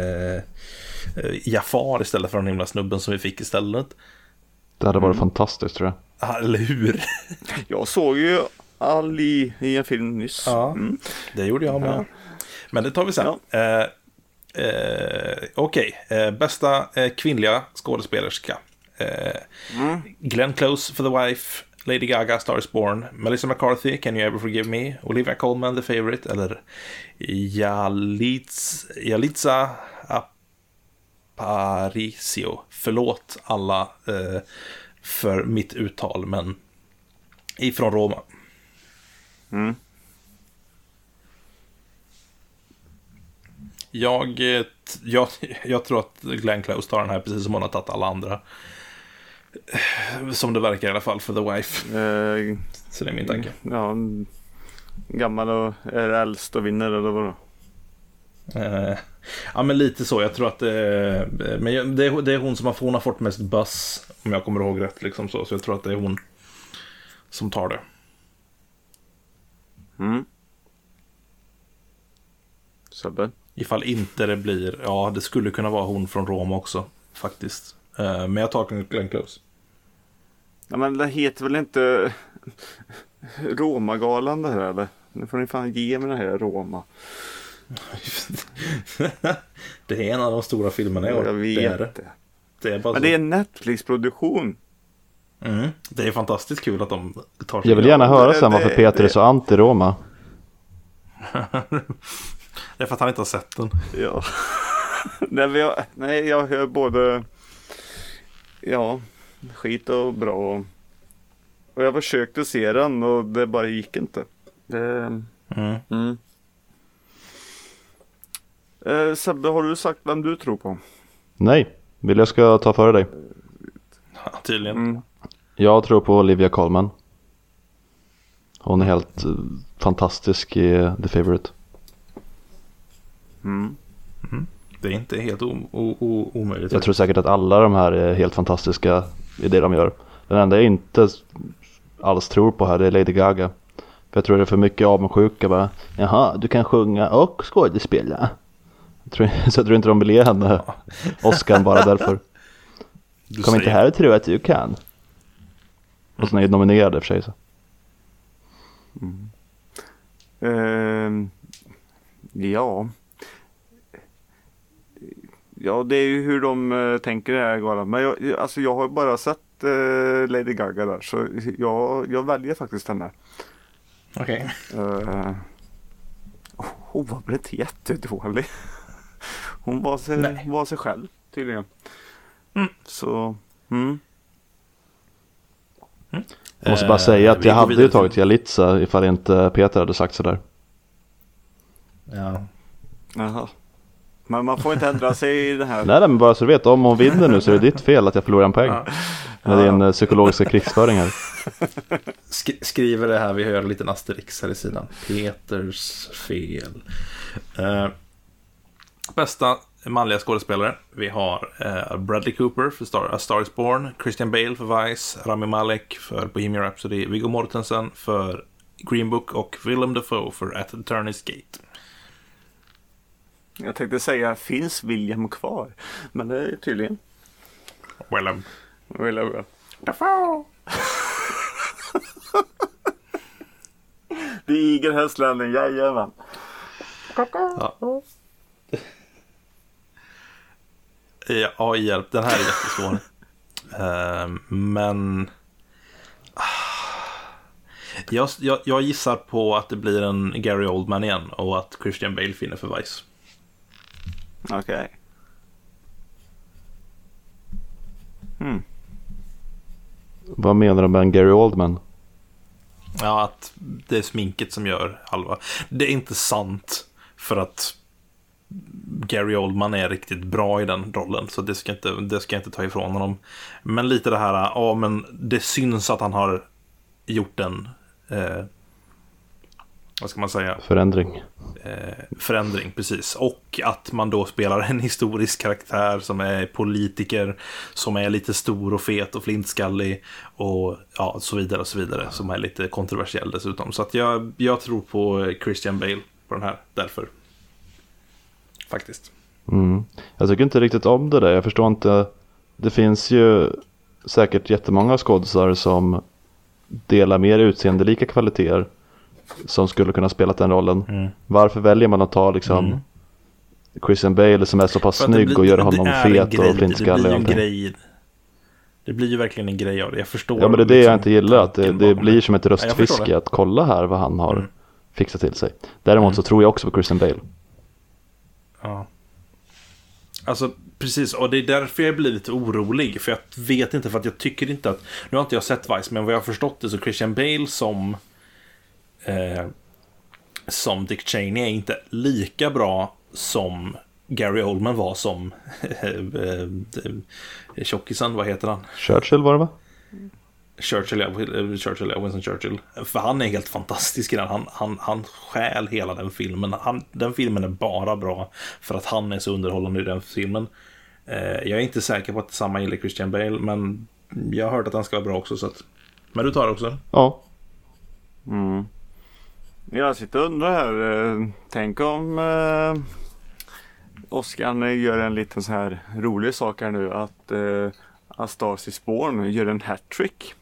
Jafar istället för den himla snubben som vi fick istället. Det hade varit fantastiskt, tror jag. Eller hur? Jag såg ju Ali i en film nyss. Ja, det gjorde jag med. Ja. Men det tar vi sen. Ja. Okej. Bästa kvinnliga skådespelerska. Glenn Close for The Wife, Lady Gaga, Star Is Born, Melissa McCarthy, Can You Ever Forgive Me, Olivia Colman, The Favourite, eller Yalitza Aparicio. Förlåt alla för mitt uttal, men ifrån Roma. Jag tror att Glenn Close tar den här precis som hon har tagit alla andra. Som det verkar i alla fall för The Wife. Så det är min tanke. Ja, gammal och är äldst och vinner eller vadå? Ja, men lite så. Jag tror att men det är hon som hon har fått mest buzz, om jag kommer ihåg rätt liksom så jag tror att det är hon som tar det. Sebbe? Ifall inte det blir, ja, det skulle kunna vara hon från Roma också faktiskt. Men jag tar Glenn Close. Ja, men det heter väl inte Roma-galan det här, eller? Nu får ni fan ge mig det här Roma. Det är en av de stora filmerna i år. Jag vet det. Det är bara Men det är en Netflix-produktion. Det är fantastiskt kul att de tar sig. Jag vill gärna höra sen varför Peter är så anti-Roma. Det är för att han inte har sett den. Ja. Nej, jag hör både skit och bra. Och jag försökte se den och det bara gick inte. Sebbe, har du sagt vem du tror på? Nej, vill jag ska ta före dig. Ja, tydligen. Jag tror på Olivia Colman. Hon är helt fantastisk i The Favourite. Det är inte helt omöjligt. Jag tror säkert att alla de här är helt fantastiska i det de gör. Den enda jag inte alls tror på här, det är Lady Gaga. För jag tror det är för mycket avundsjuka bara. Jaha, du kan sjunga och skådespela. Så jag tror inte de vill ge henne Oscar bara därför. Kom inte här och tro att du kan. Och sen är jag nominerad i och för sig så. Ja, det är ju hur de tänker det här galan. Men jag har bara sett Lady Gaga där. Så jag väljer faktiskt henne. Okej. Hon var väl inte jättedålig. Hon var sig själv tydligen. Så Jag måste bara säga att jag hade ju tagit Jalitza ifall inte Peter hade sagt sådär. Ja. Jaha. Men man får inte ändra sig i det här. Nej, men bara så du vet, om hon vinner nu så är det ditt fel att jag förlorar en poäng. Men det är en psykologiska krigsföring här. Skriver det här, vi hör en liten asterix här i sidan. Peters fel. Bästa manliga skådespelare. Vi har Bradley Cooper för Star is Born, Christian Bale för Vice, Rami Malek för Bohemian Rhapsody, Viggo Mortensen för Green Book och Willem Dafoe för At Eternity's Gate. Jag tänkte säga, finns William kvar? Men det är tydligen Willem Dafoe. Det är igelhästlänning, jajamän. Ja, hjälp, den här är jättesvår. Men jag gissar på att det blir en Gary Oldman igen och att Christian Bale finner för Vice. Okej. Vad menar de med en Gary Oldman? Ja, att det är sminket som gör halva. Det är inte sant, för att Gary Oldman är riktigt bra i den rollen, så det ska jag inte ta ifrån honom. Men lite det här, men det syns att han har gjort en vad ska man säga? Förändring, precis. Och att man då spelar en historisk karaktär som är politiker, som är lite stor och fet och flintskallig och så vidare, som är lite kontroversiell dessutom. Så att jag tror på Christian Bale på den här, därför. Faktiskt. Jag tycker inte riktigt om det där. Jag förstår inte. Det finns ju säkert jättemånga skådespelare som delar mer utseendelika kvaliteter som skulle kunna spela den rollen. Varför väljer man att ta liksom Christian Bale som är så pass snygg och göra honom fet och flintskallig? Det blir ju verkligen en grej av det. Jag förstår. Ja, men det är det jag inte gillar. Att det blir som ett röstfiske att kolla här vad han har fixat till sig. Däremot så tror jag också på Christian Bale. Ja. Alltså, precis. Och det är därför jag blir lite orolig. För jag vet inte, för att jag tycker inte att... Nu har inte jag sett Vice, men vad jag har förstått det så Christian Bale som Dick Cheney är inte lika bra som Gary Oldman var som tjockisen, vad heter han? Churchill var det, va? Winston Churchill. För han är helt fantastisk i den. Han stjäl hela den filmen. Den filmen är bara bra för att han är så underhållande i den filmen. Jag är inte säker på att samma gillar Christian Bale, men jag har hört att han ska vara bra också. Så att... Men du tar det också? Ja. Jag sitter och undrar här. Tänk om Oscar gör en liten så här rolig sak här nu. Att A Star is Born gör en hattrick.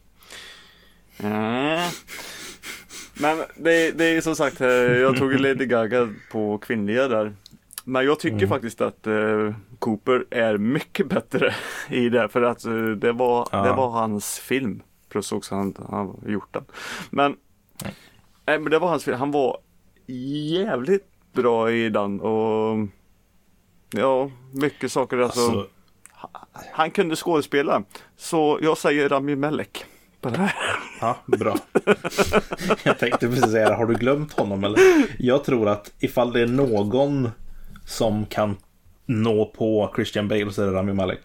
Men det är som sagt, jag tog Lady Gaga på kvinnliga där. Men jag tycker faktiskt att Cooper är mycket bättre i det. För att det var hans film. Plus också han har gjort den. Men det var hans film. Han var jävligt bra i den. Och ja, mycket saker. Alltså, han kunde skådespela. Så jag säger Rami Malek på det här. Ja, bra. Jag tänkte precis säga, har du glömt honom eller? Jag tror att ifall det är någon som kan nå på Christian Bale så är det Rami Malek.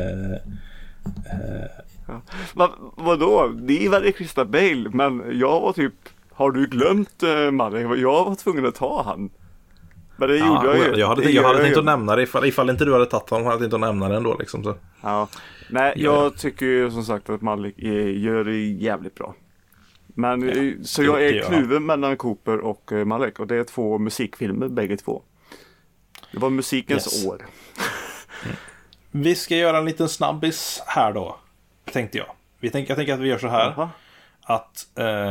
Vadå? Det är väl Christian Bale, men jag var typ, har du glömt Malek? Jag var tvungen att ta han. Men det gjorde jag ju. Jag hade tänkt att nämna det ifall inte du hade tagit honom, hade jag tänkt att nämna det ändå liksom så. Ja. Nej, jag tycker ju som sagt att Malek gör det jävligt bra. Men så jag är kluven mellan Cooper och Malek, och det är 2 musikfilmer bägge två. Det var musikens år. Vi ska göra en liten snabbis här då, tänkte jag. Jag tänker att vi gör så här. Aha. Att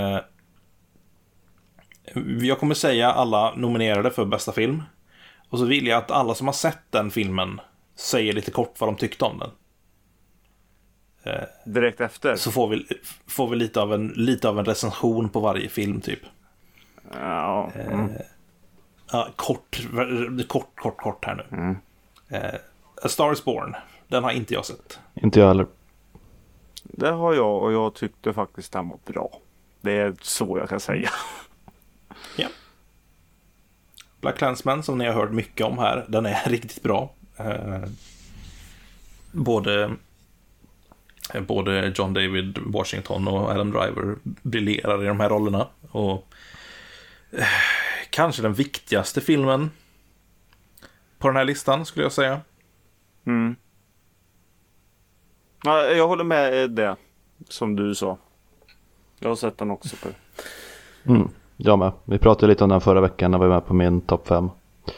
jag kommer säga alla nominerade för bästa film. Och så vill jag att alla som har sett den filmen säger lite kort vad de tyckte om den. Direkt efter. Så får vi lite av en recension på varje film typ. Ja. Kort här nu. A Star is Born. Den har inte jag sett. Inte jag heller. Det har jag, och jag tyckte faktiskt den var bra. Det är så jag kan säga. Ja. Black Klansman, som ni har hört mycket om här, den är riktigt bra. Både John David Washington och Adam Driver briljerar i de här rollerna. Och kanske den viktigaste filmen på den här listan, skulle jag säga. Ja, jag håller med det som du sa. Jag har sett den också. Jag med. Vi pratade lite om den förra veckan när vi var med på min topp 5.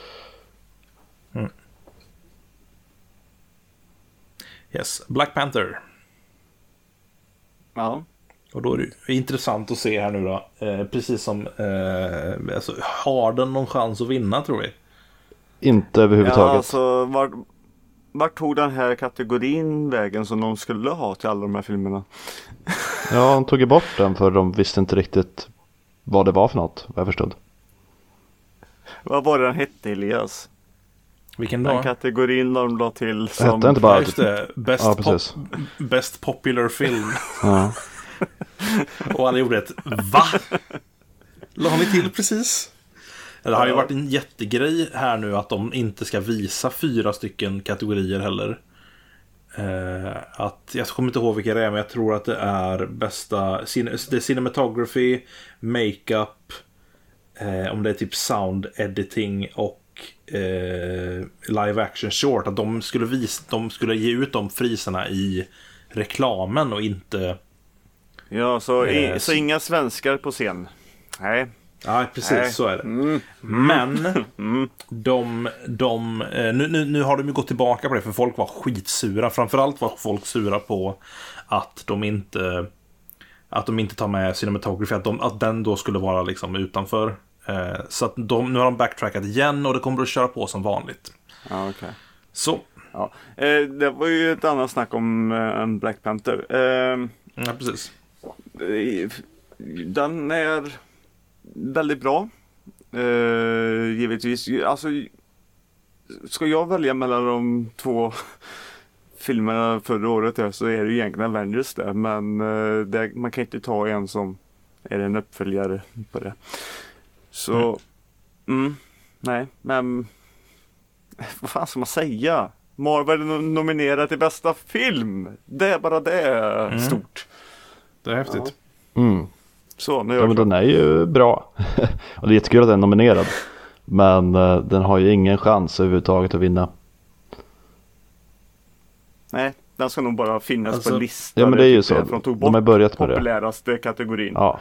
Yes, Black Panther. Ja. Och då är det intressant att se här nu då. Precis som alltså, har den någon chans att vinna, tror vi? Inte överhuvudtaget. Ja, alltså, vart tog den här kategorin vägen som de skulle ha till alla de här filmerna? Ja, de tog ju bort den för de visste inte riktigt vad det var för något, vad jag förstod. Vad var det den hette, Elias? Vilken då? Den kategorin de la till som... Hette inte bara... Just det, best popular film. Ja. Och alla gjorde ett va? La ni till precis? Det har ju varit en jättegrej här nu att de inte ska visa 4 stycken kategorier heller. Att jag kommer inte ihåg vilka det är, men jag tror att det är bästa det är cinematography, makeup, om det är typ sound editing och live action short, att de skulle ge ut de priserna i reklamen och inte. Ja, så inga svenskar på scen. Nej. Ja, precis, så är det. Men nu har de ju gått tillbaka på det, för folk var skitsura. Framförallt var folk sura på att de inte tar med cinematography, att den då skulle vara liksom utanför. Så att nu har de backtrackat igen, och det kommer att köra på som vanligt. Ja, okej. Så. Ja. Det var ju ett annat snack om Black Panther. Ja, precis. Den är väldigt bra. Givetvis. Alltså, ska jag välja mellan de 2 filmerna förra året så är det egentligen Avengers där. Men man kan inte ta en som är en uppföljare på det. Så nej, men vad fan ska man säga? Marvel är nominerad till bästa film. Det är bara det stort. Det är häftigt. Så, nu ja, men den är ju bra. Och det är jättekul att den är nominerad. Men den har ju ingen chans överhuvudtaget att vinna. Nej, den ska nog bara finnas på listan. Ja, men det är ju så. De tog bort de har börjat med populäraste kategorin. Ja.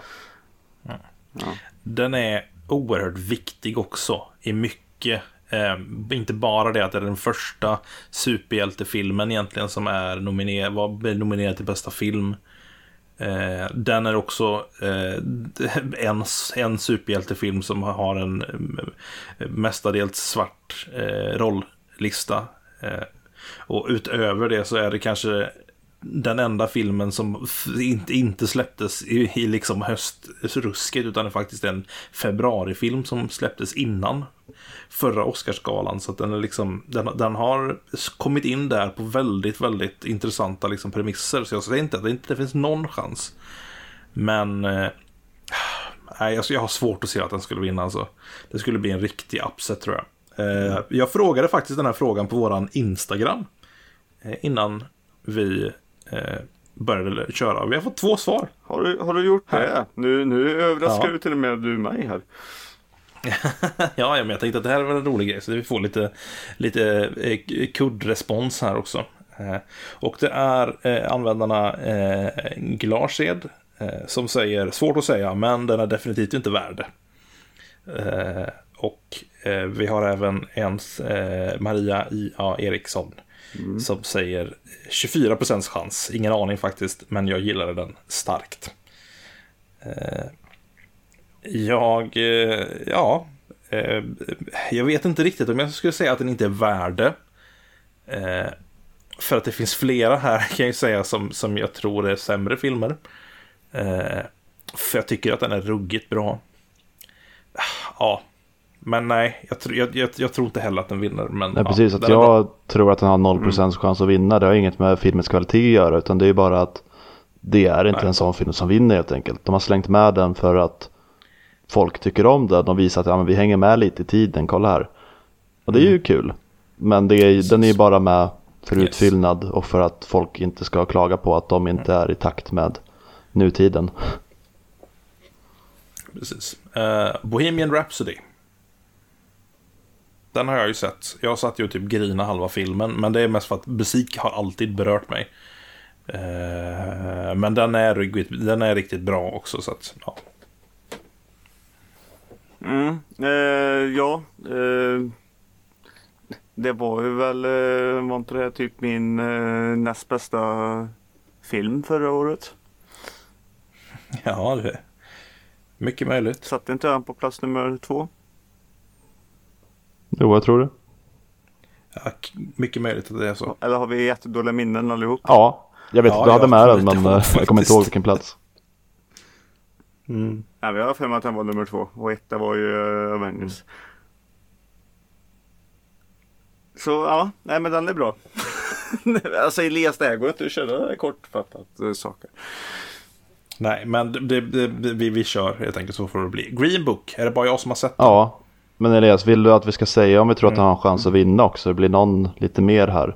Den är oerhört viktig också i mycket. Inte bara det att det är den första superhjältefilmen egentligen som är nominerad till bästa film. Den är också en superhjältefilm som har en mestadels svart rolllista. Och utöver det så är det kanske den enda filmen som inte släpptes i liksom höstrusket, utan det är faktiskt en februarifilm som släpptes innan förra Oscarsgalan, så att den är liksom, den har kommit in där på väldigt, väldigt intressanta liksom premisser, så jag säger inte att det inte finns någon chans, men jag har svårt att se att den skulle vinna, alltså. Det skulle bli en riktig upset, tror jag. Jag frågade faktiskt den här frågan på våran Instagram innan vi började köra. Vi har fått 2 svar. Har du gjort det? Nu överraskar du till och med du mig här. Ja, men jag tänkte att det här var en rolig grej, så vi får lite kuddrespons här också. Och det är användarna Glarsed som säger, svårt att säga, men den är definitivt inte värd. Och vi har även Maria I.A. Eriksson som säger 24% chans. Ingen aning faktiskt, men jag gillade den starkt. Jag vet inte riktigt om jag skulle säga att den inte är värd. För att det finns flera här, kan jag ju säga, som jag tror är sämre filmer. För jag tycker att den är ruggigt bra. Ja, men nej, jag tror inte heller att den vinner. Men, nej, precis, att jag tror att den har 0% chans att vinna. Det har inget med filmens kvalitet att göra, utan det är bara att det är inte en sån film som vinner, helt enkelt. De har slängt med den för att folk tycker om det. De visar att men vi hänger med lite i tiden, kolla här. Och det är ju kul. Men den är ju bara med för utfyllnad och för att folk inte ska klaga på att de inte är i takt med nutiden. Precis. Bohemian Rhapsody. Den har jag ju sett. Jag satt ju typ grina halva filmen, men det är mest för att musik har alltid berört mig. Men den är riktigt bra också, så att, ja. Det var ju väl var inte det typ min näst bästa film förra året. Ja, det är mycket möjligt. Satt inte han på plats nummer 2? Jo, jag tror det. Ja, mycket möjligt att det är så. Eller har vi jättedåliga minnen allihop? Ja, jag vet att du hade med den, men jag kommer inte ihåg vilken plats. Ja, vi har för mig att han var nummer 2 och 1 var ju Avengers. Så ja, nej, men den är bra. Alltså Elias, det här går inte att köra kortfattat saker. Nej, men vi kör helt enkelt, så får det bli. Green Book, är det bara jag som har sett den? Ja, men Elias, vill du att vi ska säga om vi tror att han har en chans att vinna också? Det blir någon lite mer här.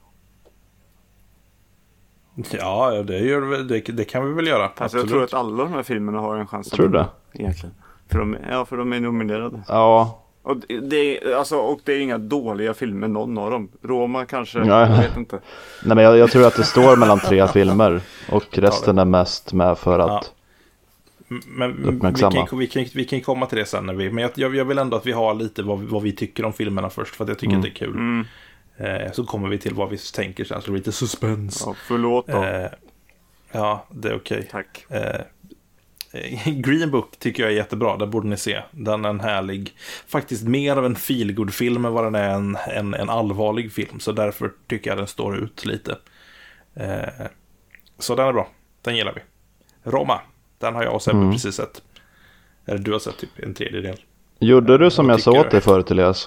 Ja, det kan vi väl göra. Alltså, jag tror att alla de här filmerna har en chans. Tror du det? Egentligen. För de är nominerade. Ja. Och det är inga dåliga filmer, någon av dem. Roma kanske, jag vet inte. Nej, men jag tror att det står mellan 3 filmer. Och resten är mest med för att uppmärksamma. Vi kan komma till det sen när men jag vill ändå att vi har lite vad vi tycker om filmerna först, för att jag tycker att det är kul. Så kommer vi till vad vi tänker sen, så lite suspense. Ja, förlåt då. Ja, det är okej. Tack. Green Book tycker jag är jättebra, det borde ni se. Den är en härlig, faktiskt mer av en feelgood-film än vad den är en allvarlig film. Så därför tycker jag den står ut lite. Så den är bra, den gillar vi. Roma, den har jag och Sebbe precis sett. Eller du har sett typ en tredjedel. Gjorde du som jag sa åt dig förut, Elias?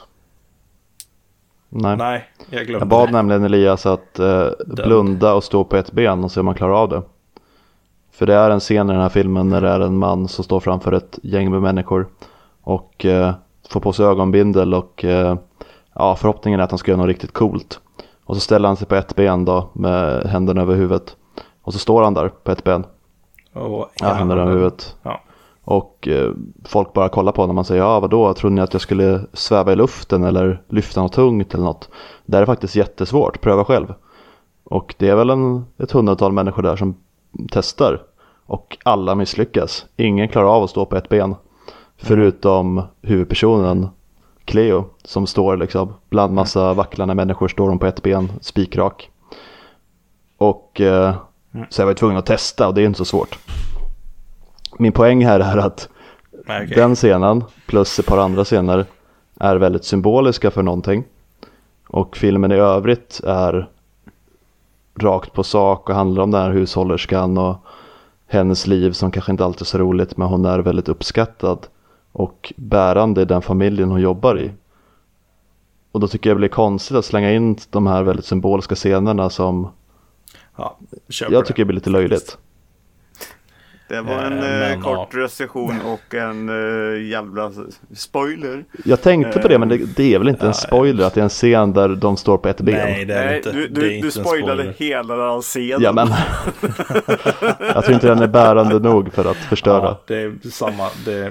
Nej, jag glömde. Jag bad nämligen Elias att blunda och stå på ett ben och se om man klarar av det. För det är en scen i den här filmen när det är en man som står framför ett gäng med människor och får på sig ögonbindel och förhoppningen är att han ska göra något riktigt coolt. Och så ställer han sig på ett ben då med händerna över huvudet. Och så står han där på ett ben. Händerna över huvudet. Ja. Och folk bara kollar på honom och säger, vadå? Tror ni att jag skulle sväva i luften eller lyfta något tungt eller något? Det är faktiskt jättesvårt, pröva själv. Och det är väl ett 100-tal människor där som testar. Och alla misslyckas. Ingen klarar av att stå på ett ben. Förutom huvudpersonen Cleo, som står liksom bland massa vacklande människor, står hon på ett ben, spikrak. Och Så jag var tvungen att testa och det är inte så svårt. Min poäng här är att den scenen plus ett par andra scener är väldigt symboliska för någonting. Och filmen i övrigt är rakt på sak och handlar om den här hushållerskan och hennes liv som kanske inte alltid är så roligt, men hon är väldigt uppskattad och bärande i den familjen hon jobbar i. Och då tycker jag det blir konstigt att slänga in de här väldigt symboliska scenerna som jag tycker det blir lite löjligt. Det var en kort recension och en jävla spoiler. Jag tänkte på det, men det är väl inte en spoiler att det är en scen där de står på ett ben. Nej, det är inte. Du spoilade hela den scenen. Ja, men jag tror inte den är bärande nog för att förstöra. Ja, det är samma.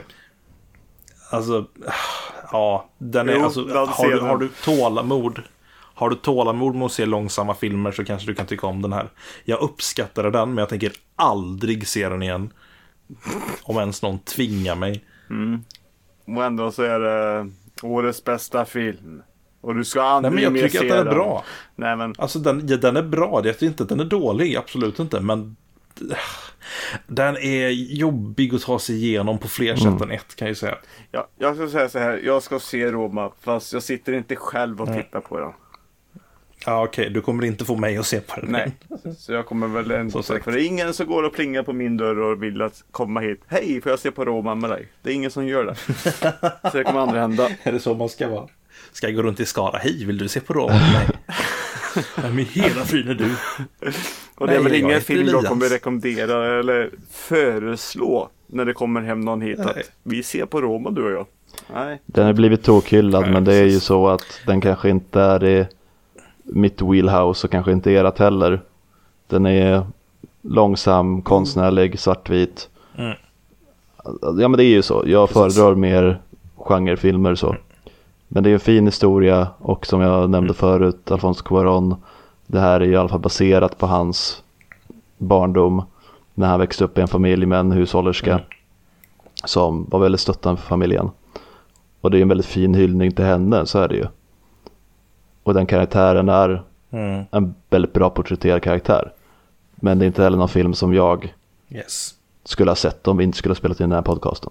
Den är har du tålamod. Har du tålamod med att se långsamma filmer så kanske du kan tycka om den här. Jag uppskattar den, men jag tänker aldrig se den igen. Om ens någon tvingar mig. Och ändå så är det årets bästa film. Och du ska aldrig Nej, men jag tycker att den är bra. Nej, men... Alltså den är bra, det är inte att den är dålig, absolut inte. Men den är jobbig att ta sig igenom på fler sätt än ett, kan jag säga. Ja, jag ska säga så här, jag ska se Roma, fast jag sitter inte själv och tittar på den. Ja, okej, du kommer inte få mig att se på den. Nej, så jag kommer väl ändå säga, för det är ingen som går och plingar på min dörr och vill att komma hit. Hej, får jag se på Roma med dig? Det är ingen som gör det. Så det kommer aldrig hända. Är det så man ska vara? Ska jag gå runt i Skara? Hej, vill du se på Roma med mig? Men hela friden är du. Och det är väl ingen film jag kommer rekommendera eller föreslå när det kommer hem någon hit att vi ser på Roma, du och jag. Nej. Den har blivit tokhyllad, men det är ju så att den kanske inte är i mitt wheelhouse och kanske inte erat heller. Den är långsam, konstnärlig, svartvit. Ja, men det är ju så. Jag föredrar mer genrefilmer så. Men det är en fin historia och som jag nämnde förut, Alfonso Cuarón, det här är i alla fall baserat på hans barndom när han växte upp i en familj med en hushållerska som var väldigt stöttande för familjen. Och det är en väldigt fin hyllning till henne, så är det ju. Och den karaktären är en väldigt bra porträtterad karaktär. Men det är inte heller någon film som jag skulle ha sett om vi inte skulle ha spelat in den här podcasten.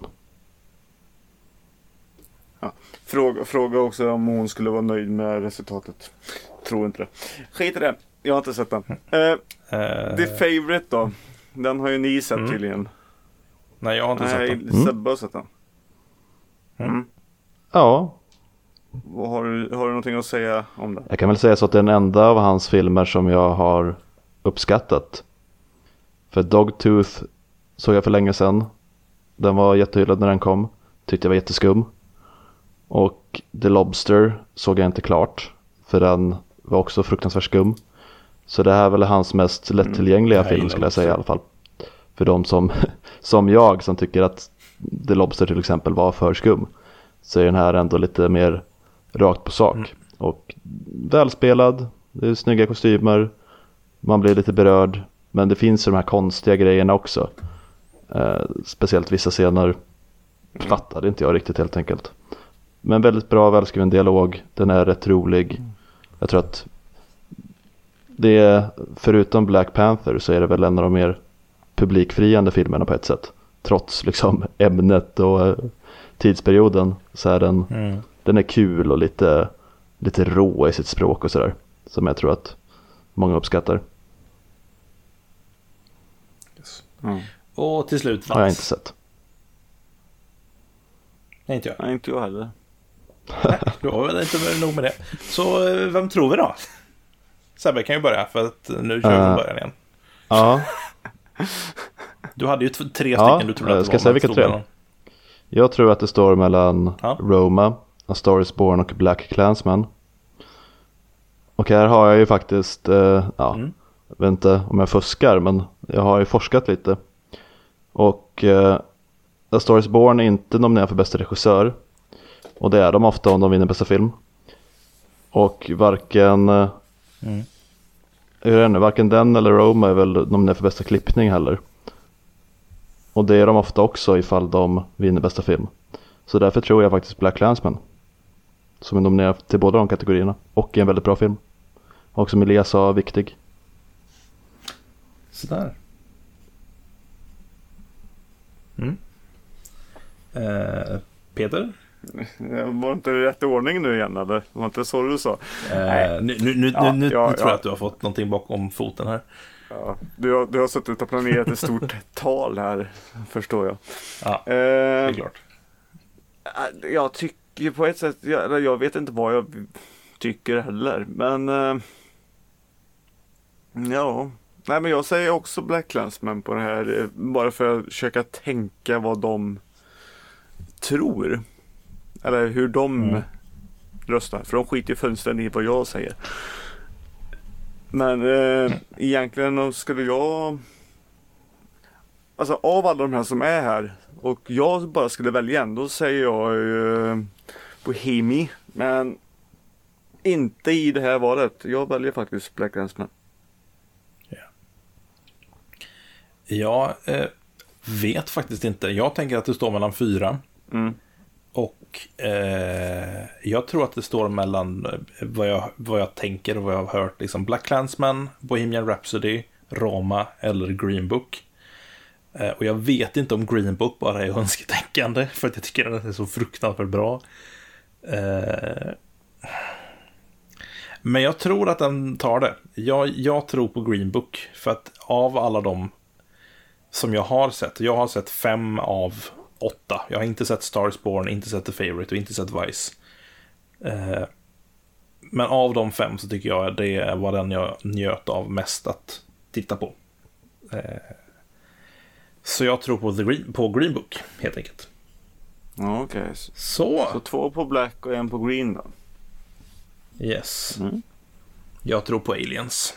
Ja. Fråga också om hon skulle vara nöjd med resultatet. Tror inte det. Skit i det. Jag har inte sett den. The Favorite då. Den har ju ni sett tydligen. Nej, jag har inte sett den. Sebbe har sett den. Ja. Har du någonting att säga om det? Jag kan väl säga så att det är den enda av hans filmer som jag har uppskattat. För Dogtooth såg jag för länge sedan. Den var jättehyllad när den kom. Tyckte jag var jätteskum. Och The Lobster såg jag inte klart. För den var också fruktansvärt skum. Så det här är väl hans mest lättillgängliga film skulle jag säga i alla fall. För de som jag som tycker att The Lobster till exempel var för skum. Så är den här ändå lite mer rakt på sak. Och välspelad. Det är snygga kostymer. Man blir lite berörd. Men det finns ju de här konstiga grejerna också. Speciellt vissa scener fattade inte jag riktigt helt enkelt. Men väldigt bra, välskriven dialog. Den är rätt rolig. Jag tror att det är, förutom Black Panther så är det väl en av de mer publikfriande filmerna på ett sätt. Trots liksom ämnet och tidsperioden så är den är kul och lite rå i sitt språk och sådär. Som jag tror att många uppskattar. Och till slut har jag inte sett. Nej, inte jag. Nej, inte jag heller. Nej, då var det inte nog med det. Så vem tror vi då? Sebbe kan ju börja för att nu kör vi från början igen. Ja. Du hade ju 3 stycken du trodde att det ska jag säga vilka 3? Jag tror att det står mellan Roma, A Star Is Born och Black Klansman. Och här har jag ju faktiskt jag vet inte om jag fuskar, men jag har ju forskat lite. Och A Star Is Born är inte nominerad för bästa regissör. Och det är de ofta om de vinner bästa film. Och varken den eller Roma är väl nominerad för bästa klippning heller. Och det är de ofta också ifall de vinner bästa film. Så därför tror jag faktiskt Black Klansman, som är nominerad till båda de kategorierna. Och är en väldigt bra film. Och som Elias sa, viktig. Sådär. Peter? Var inte det rätt ordning nu igen, eller? Var inte så du sa? Nu tror jag att du har fått någonting bakom foten här. Ja, du har suttit och planerat ett stort tal här, förstår jag. Ja, det är klart. Jag tycker på ett sätt, jag vet inte vad jag tycker heller, men ja. Nej, men jag säger också Black Klansman på det här, bara för att försöka tänka vad de tror. Eller hur de röstar, för de skiter ju fullständigt i vad jag säger. Men egentligen skulle jag, alltså av alla de här som är här, och jag bara skulle välja en, då säger jag Bohemi, men inte i det här valet. Jag väljer faktiskt Black Klansman. Jag vet faktiskt inte. Jag tänker att det står mellan 4. Och jag tror att det står mellan vad jag tänker och vad jag har hört. Liksom Black Klansman, Bohemian Rhapsody, Roma eller Green Book. Och jag vet inte om Green Book bara är önsketänkande, för att jag tycker att den är så fruktansvärt bra. Men jag tror att den tar det. Jag tror på Green Book, för att av alla de som jag har sett 5 av 8. Jag har inte sett Star is Born, inte sett The Favourite och inte sett Vice. Men av de 5 så tycker jag det var den jag njöt av mest att titta på. Så jag tror på Green Book, helt enkelt. Okej. Så 2 på Black och 1 på Green då? Yes. Jag tror på Aliens.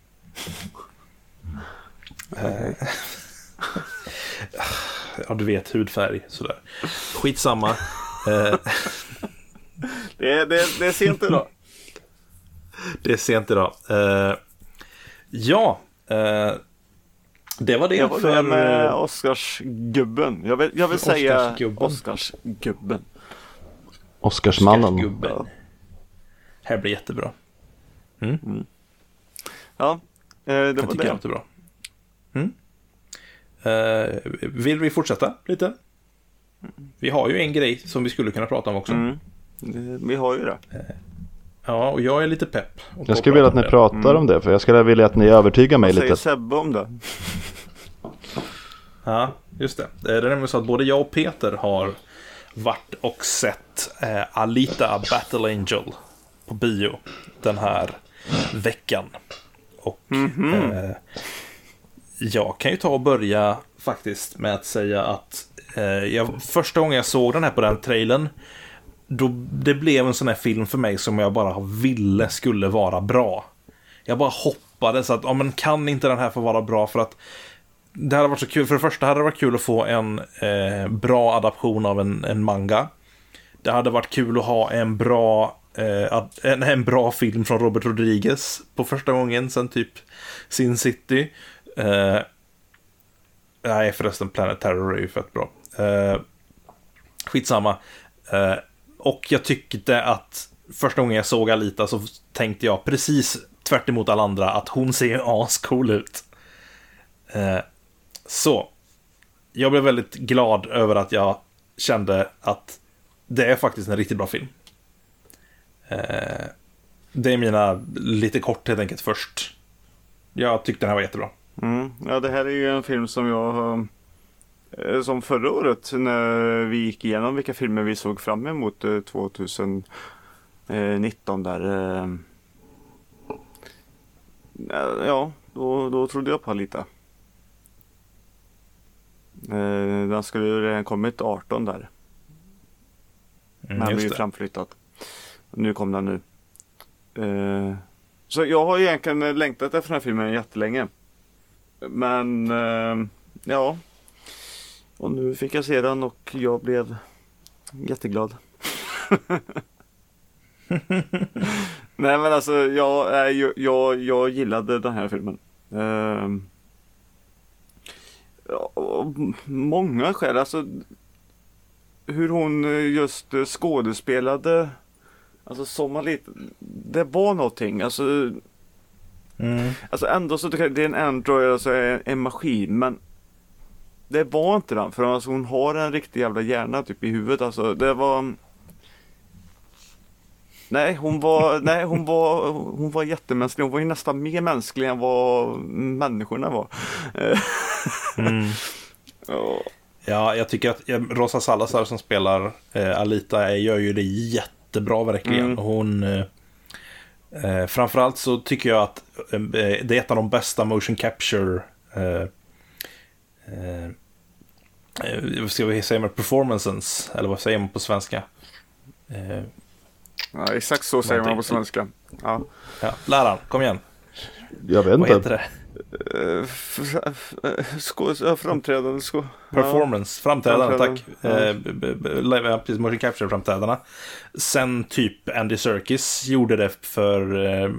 Ja, du vet, hudfärg sådär. Skitsamma. Det är sent idag. Det är sent idag. Det var det för med Oscarsgubben. Jag vill säga Oscarsgubben. Oscarsmannen. Ja. Här blir jättebra. Ja, det var tycker jag jättebra. Vill vi fortsätta lite? Vi har ju en grej som vi skulle kunna prata om också. Vi har ju det. Ja, och jag är lite pepp. Jag skulle vilja att ni pratar om det, för jag skulle vilja att ni övertygar mig lite. Vad säger Sebbe om det? Ja, just det. Det är nämligen så att både jag och Peter har varit och sett Alita Battle Angel på bio den här veckan. Och jag kan ju ta och börja faktiskt med att säga att första gången jag såg den här på den trailern, då det blev en sån här film för mig som jag bara ville skulle vara bra. Jag bara hoppades att men kan inte den här få vara bra, för att det hade varit så kul. För det första hade det varit kul att få en bra adaption av en manga. Det hade varit kul att ha en bra film från Robert Rodriguez på första gången sen typ Sin City. Nej, förresten Planet Terror är ju fett bra. Skitsamma. Och jag tyckte att första gången jag såg Alita så tänkte jag precis tvärt emot alla andra att hon ser ascool ut. Så jag blev väldigt glad över att jag kände att det är faktiskt en riktigt bra film. Det är mina lite kort helt enkelt först. Jag tyckte den här var jättebra. Ja, det här är ju en film som jag som förra året när vi gick igenom vilka filmer vi såg fram emot 2019 där. Ja, då trodde jag på Alita. Den skulle ju redan kommit 18 där. Men blir framflyttat. Nu kom den nu. Så jag har egentligen längtat efter den här filmen jättelänge. Men ja. Och nu fick jag se den och jag blev jätteglad. Nej, men alltså jag gillade den här filmen. Många skäl, alltså hur hon just skådespelade, alltså som man lite, det var någonting, alltså Alltså ändå så tycker jag det är en Android, alltså en maskin, men det var inte den, för alltså hon har en riktig jävla hjärna typ i huvudet, alltså det var... hon var jättemänsklig. Hon var ju nästan mer mänsklig än vad människorna var. Ja, jag tycker att Rosa Salazar som spelar Alita gör ju det jättebra verkligen. Hon framförallt så tycker jag att det är ett av de bästa motion capture vad ska vi säga med performances, eller vad säger man på svenska? Ja, exakt så säger man på svenska. Ja, läraren, kom igen. Jag vet inte. Vad heter det? Framträdande performance, framträdande, tack. Precis, motion capture framträdande. Sen typ Andy Serkis gjorde det för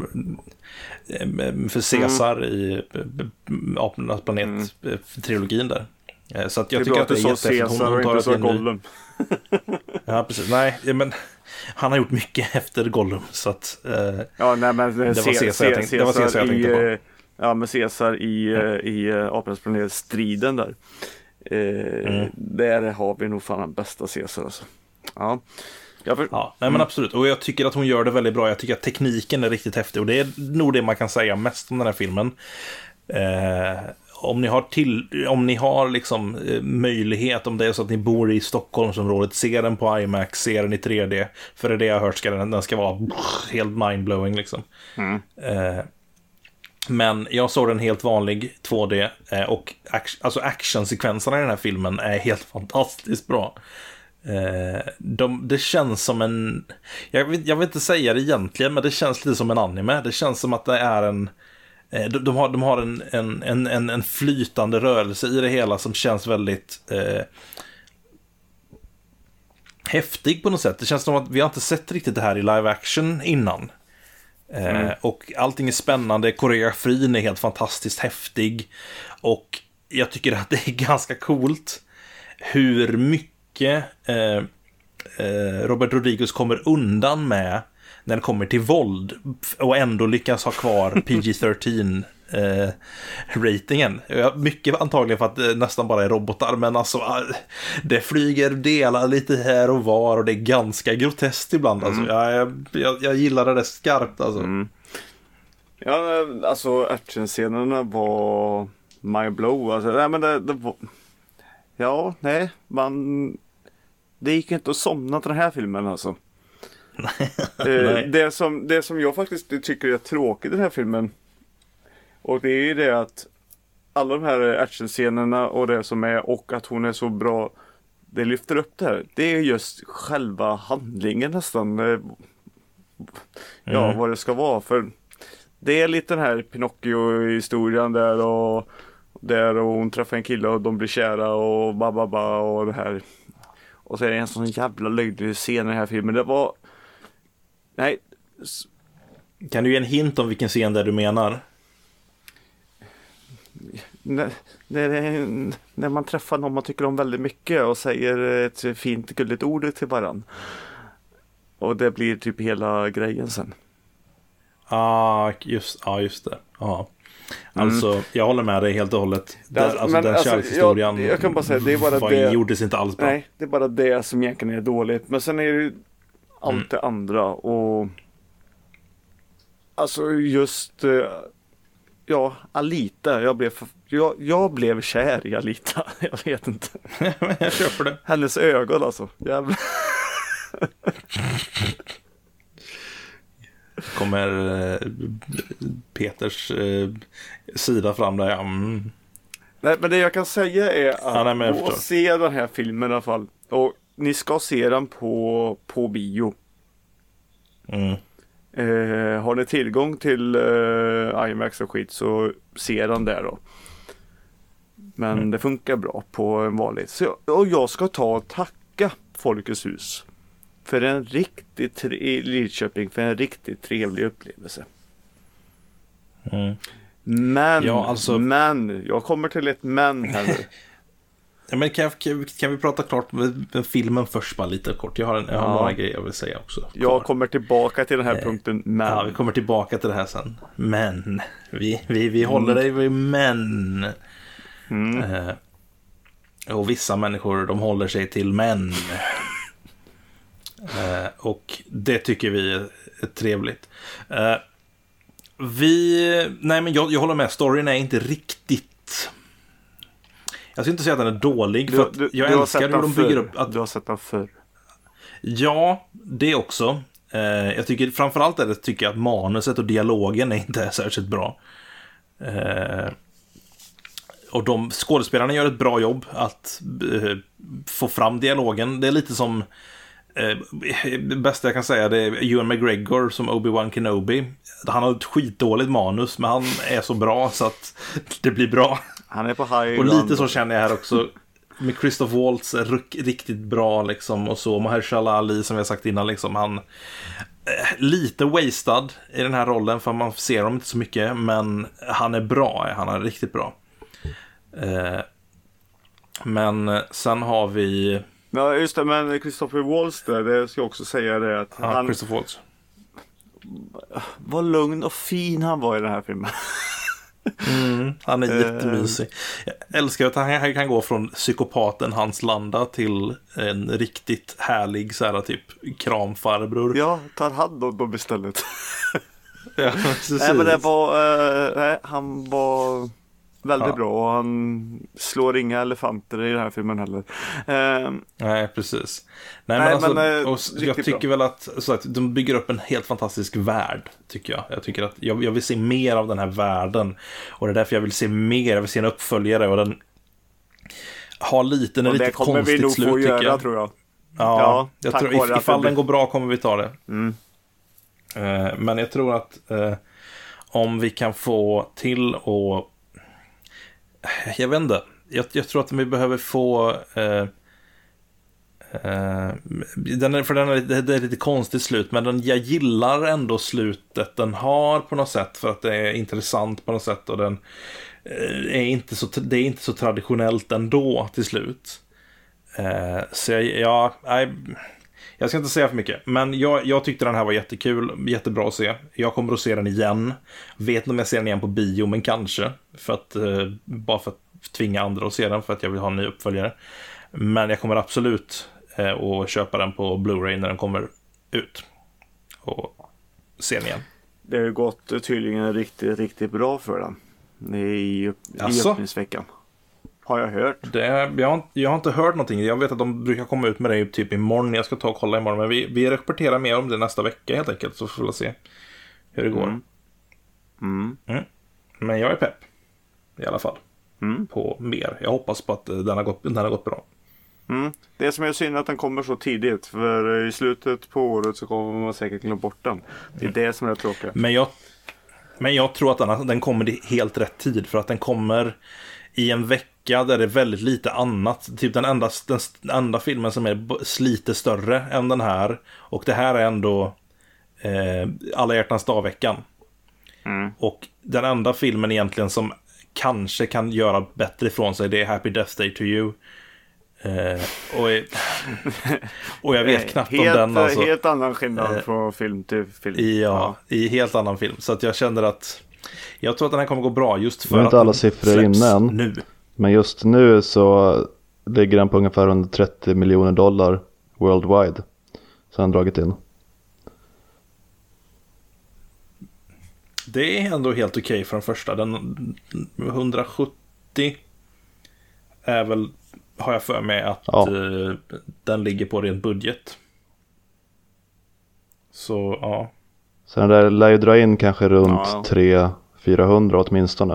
Caesar i Apornas planet trilogin där. Så att jag tycker att det är jättefint. Hon tar så Gollum. Ja, precis. Nej, men han har gjort mycket efter Gollum, så att ja, nej, men det var Caesar jag tänkte på. Ja, med Caesar i Apornas planet striden där. Där har vi nog fan den bästa Caesar alltså. Ja. Nej men absolut, och jag tycker att hon gör det väldigt bra. Jag tycker att tekniken är riktigt häftig, och det är nog det man kan säga mest om den här filmen. Om ni har liksom möjlighet, om det är så att ni bor i Stockholmsområdet, se den på IMAX, se den i 3D, för det jag har hört den ska vara helt mindblowing liksom. Men jag såg den helt vanlig 2D, och alltså actionsekvenserna i den här filmen är helt fantastiskt bra. Det känns som en... Jag vill inte säga det egentligen, men det känns lite som en anime. Det känns som att det är en... De har en flytande rörelse i det hela som känns väldigt häftig på något sätt. Det känns som att vi har inte sett riktigt det här i live action innan. Och allting är spännande. Koreografin är helt fantastiskt häftig. Och jag tycker att det är ganska coolt hur mycket Robert Rodriguez kommer undan med när det kommer till våld, och ändå lyckas ha kvar PG-13 ratingen. Mycket antagligen för att det nästan bara är robotar, men alltså det flyger delar lite här och var, och det är ganska groteskt ibland. Alltså, jag gillar det skarpt alltså. Ja, alltså actionscenerna var my blow. Alltså, nej, men det var... Ja, nej, det gick inte att somna till den här filmen alltså. Det som jag faktiskt tycker är tråkigt i den här filmen, och det är ju det att alla de här actionscenerna och det som är, och att hon är så bra, det lyfter upp det här. Det är just själva handlingen nästan. Ja, vad det ska vara. För det är lite den här Pinocchio-historien där och hon träffar en kille och de blir kära och bababa och det här. Och så är det en sån jävla löjlig scen i den här filmen. Det var... Nej. Kan du ge en hint om vilken scen där du menar? När man träffar någon man tycker om väldigt mycket och säger ett fint gulligt ord till varann. Och det blir typ hela grejen sen. Just det. Alltså, jag håller med dig helt och hållet. Den kärlekshistorien jag kan bara säga, det är bara det gjordes inte alls bra. Nej, det är bara det som egentligen är dåligt. Men sen är det ju allt det andra. Och alltså just Alita. Jag blev kär i Alita. Jag vet inte. Jag köper det. Hennes ögon alltså. Jävlar. Kommer Peters sida fram där. Nej, men det jag kan säga är att se den här filmen i alla fall. Och ni ska se den på bio. Har ni tillgång till IMAX och skit, så se den där då. Men det funkar bra på en vanlig. Och jag ska ta och tacka Folkets hus för en riktigt Lidköping för en riktigt trevlig upplevelse. Men jag kommer till ett men här nu. Men kan vi prata klart med filmen först bara lite kort? Jag har några grejer jag vill säga också. Jag kommer tillbaka till den här punkten, men... Ja, vi kommer tillbaka till det här sen. Men, vi håller dig vid men. Och vissa människor, de håller sig till män. Och det tycker vi är trevligt. Men jag håller med, storyn är inte riktigt... Jag ska inte säga att den är dålig, för att jag älskar hur de bygger upp... Du har sett den förr. Ja, det också. Jag tycker framförallt tycker jag att manuset och dialogen inte är särskilt bra. Och skådespelarna gör ett bra jobb att få fram dialogen. Det är lite som... bästa jag kan säga, det är Ewan McGregor som Obi-Wan Kenobi. Han har ett skitdåligt manus, men han är så bra så att det blir bra. Han är på high och lite så känner jag här också med Christoph Waltz är riktigt bra liksom, och så Mahershala Ali som jag sagt innan liksom, han lite wasted i den här rollen för man ser honom inte så mycket, men han är bra, han är riktigt bra. Men sen har vi... Ja, just det, men Christopher Waltz där, det ska jag också säga det att han... Christopher Waltz. Vad lugn och fin han var i den här filmen. Han är jättemysig. Jag älskar att han kan gå från psykopaten Hans Landa till en riktigt härlig så här, typ kramfarbror. Ja, tar hand om dem istället. Ja, precis. Nej, men det var han var väldigt bra, och han slår inga elefanter i den här filmen heller. Nej, precis. Jag tycker väl att de bygger upp en helt fantastisk värld, tycker jag. Jag tycker att jag vill se mer av den här världen, och det är därför jag vill se mer. Jag vill se en uppföljare, och den har lite konstigt slut, tycker jag. Tror jag. Ja, jag tror ifall den går bra kommer vi ta det. Men jag tror att om vi kan få till och jag vet inte. Jag tror att vi behöver få det är lite konstigt slut, men jag gillar ändå slutet den har på något sätt, för att det är intressant på något sätt, och den är inte så traditionellt ändå till slut. Så jag ska inte säga för mycket, men jag tyckte den här var jättekul, jättebra att se. Jag kommer att se den igen. Vet inte om jag ser den igen på bio, men kanske bara för att tvinga andra att se den, för att jag vill ha en ny uppföljare. Men jag kommer absolut att köpa den på Blu-ray när den kommer ut och se den igen. Det har gått tydligen riktigt, riktigt bra för den i öppningsveckan. Har jag hört. Jag har inte hört någonting. Jag vet att de brukar komma ut med det typ imorgon. Jag ska ta och kolla imorgon. Men vi rapporterar mer om det nästa vecka helt enkelt. Så får vi se hur det går. Men jag är pepp. I alla fall. På mer. Jag hoppas på att den har gått bra. Det som är synd att den kommer så tidigt. För i slutet på året så kommer man säkert glömma bort den. Det är det som är tråkigt. Men jag tror att den kommer i helt rätt tid. För att den kommer i en vecka där det är väldigt lite annat. Typ den enda filmen som är lite större än den här. Och det här är ändå Alla hjärtans dag-veckan. Och den enda filmen egentligen som kanske kan göra bättre ifrån sig, det är Happy Death Day to You. Och jag vet knappt om den alltså. Helt annan skillnad från film till film. Ja, i helt annan film. Så att jag känner att jag tror att den här kommer gå bra, just för att inte alla siffror inne än nu. Men just nu så ligger den på ungefär $130 miljoner worldwide. Så han dragit in. Det är ändå helt okej för den första. Den 170 är väl, har jag för mig att den ligger på rent budget. Så ja. Så den där lär ju dra in kanske runt 300-400 åtminstone.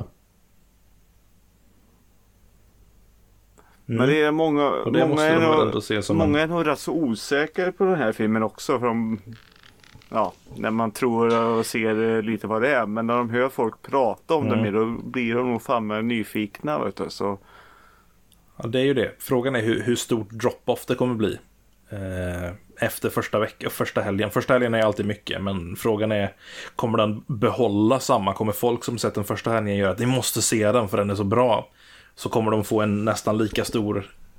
Men det är många är nog rätt så osäkra på den här filmen också. För när man tror och ser lite vad det är. Men när de hör folk prata om det mer, då blir de nog fan med nyfikna. Vet du, så. Ja, det är ju det. Frågan är hur stort drop-off det kommer bli efter första helgen. Första helgen är alltid mycket, men frågan är, kommer den behålla samma? Kommer folk som sett den första helgen göra att ni måste se den för den är så bra? Så kommer de få en nästan lika stor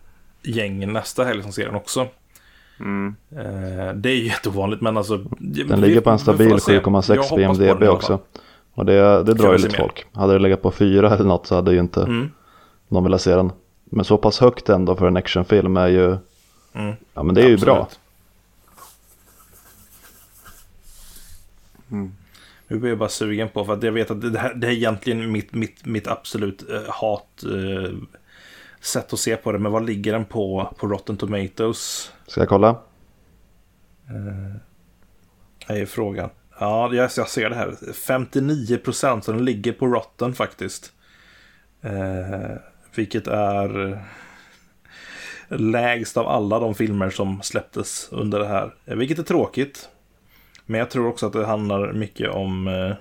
gäng nästa helg som ser den också. Det är ju jätteovanligt, men alltså den ligger på en stabil 7,6 på IMDb också. Och det drar ju lite folk. Hade det legat på 4 eller något så hade ju inte någon velat se den. Men så pass högt ändå för en actionfilm är ju ja, men det är ju bra. Nu blir jag bara sugen på, för att jag vet att det är egentligen mitt absolut sätt att se på det. Men vad ligger den på Rotten Tomatoes? Ska jag kolla? Är frågan. Ja, jag ser det här. 59%, så den ligger på Rotten faktiskt. Vilket är lägst av alla de filmer som släpptes under det här. Vilket är tråkigt. Men jag tror också att det handlar mycket om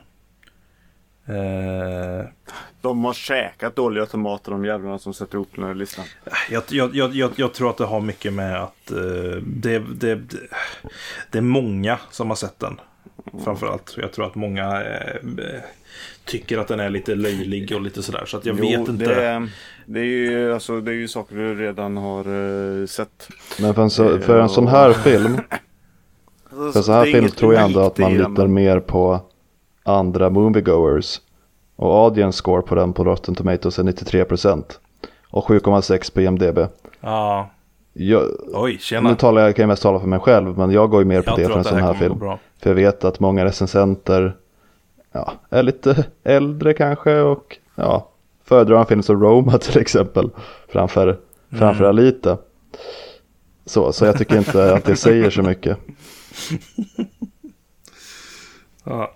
de har käkat dåliga tomater, de jävlarna som sätter ihop den här listan. Jag tror att det har mycket med att det är många som har sett den. Framförallt. Jag tror att många tycker att den är lite löjlig och lite sådär. Så att jag vet inte. Det är ju saker du redan har sett. Men för en sån här film för en sån här film tror jag ändå att man litar mer på andra moviegoers. Och audience score på den på Rotten Tomatoes är 93% och 7,6 på IMDb. Ja. Oj, tjena. Nu kan jag mest tala för mig själv, men jag går ju mer på det för en sån här film. För jag vet att många recensenter är lite äldre kanske och föredrar en film som Roma till exempel framför Alita. Så jag tycker inte att det säger så mycket. Ja.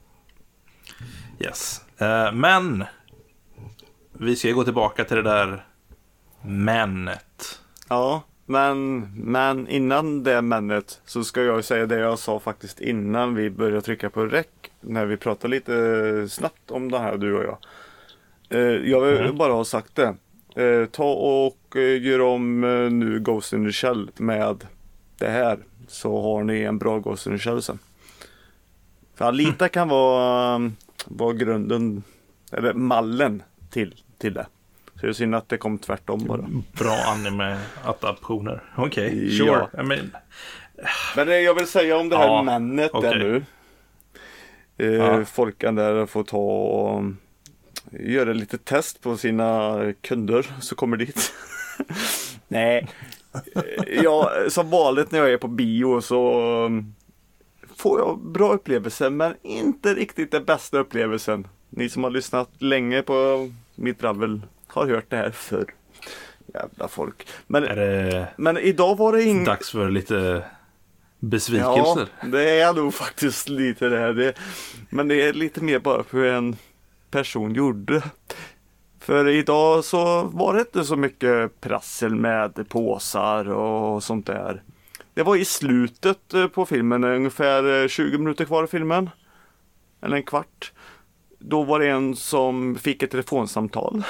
Yes. Men vi ska gå tillbaka till det där männet. Ja, men innan det männet så ska jag säga det jag sa faktiskt innan vi började trycka på rec, när vi pratade lite snabbt om det här, du och jag. Jag vill bara ha sagt det. Ta och gör om nu Ghost in the Shell med det här, så har ni en bra Ghost in the Shell sen. För Alita kan vara grunden, eller mallen till det. Så det är synd att det kom tvärtom bara. Bra anime-adaptioner. Okej, sure. Ja. Men det jag vill säga om det här männet där nu. Folkan där får ta och göra lite test på sina kunder så kommer dit. Nej. Som vanligt när jag är på bio så får jag bra upplevelser, men inte riktigt den bästa upplevelsen. Ni som har lyssnat länge på mitt dravel har hört det här förr. Jävla folk. Men idag var det dags för lite besvikelser. Ja, det är nog faktiskt lite det här. Men det är lite mer bara för en person gjorde. För idag så var det inte så mycket prassel med påsar och sånt där. Det var i slutet på filmen, ungefär 20 minuter kvar i filmen. Eller en kvart. Då var det en som fick ett telefonsamtal.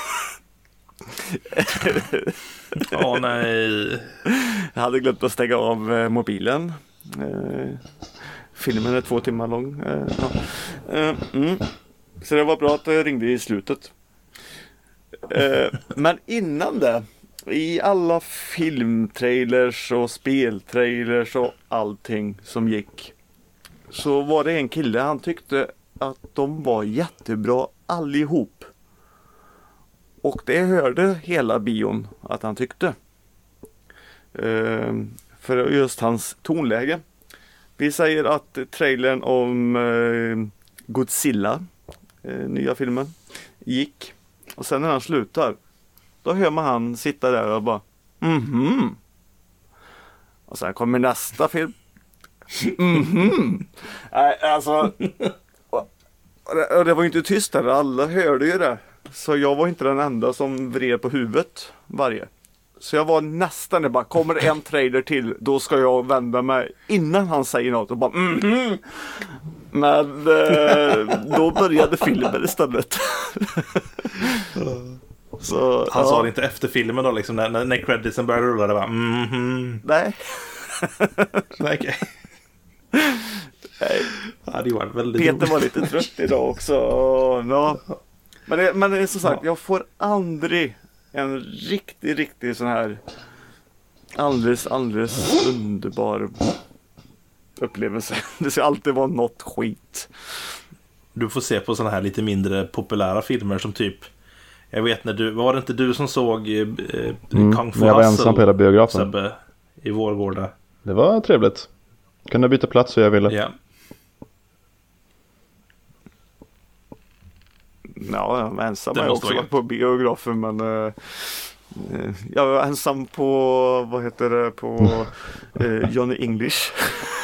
Nej. Jag hade glömt att stänga av mobilen. Filmen är 2 timmar lång. Så det var bra att det ringde i slutet. Men innan det, i alla filmtrailers och speltrailers och allting som gick, så var det en kille, han tyckte att de var jättebra allihop. Och det hörde hela bion att han tyckte. För just hans tonläge. Vi säger att trailern om Godzilla, nya filmen, gick. Och sen när han slutar, då hör man han sitta där och bara Och sen kommer nästa film. Alltså, och det var ju inte tyst där, alla hörde ju det. Så jag var inte den enda som vred på huvudet varje. Så jag var nästan det, bara kommer det en trailer till, då ska jag vända mig innan han säger något och bara Men då började filmen istället. Så, han sa det inte efter filmen då liksom, när creditsen började rulla, det var Nej. Nej, okej. Ja, det var väldigt Peter var lite trött idag också. Men det är som sagt, jag får aldrig en riktig sån här alldeles underbar upplevelse. Det ska alltid vara något skit. Du får se på såna här lite mindre populära filmer som typ, jag vet när var det inte du som såg Kung Fu jag var Hustle, ensam på hela biografen. Sebbe, i Vårgårda. Det var trevligt. Kunde byta plats så jag ville. Ja. Ja, jag var ensam. Jag har också vara varit på biografen, men jag var ensam på, vad heter det, på Johnny English.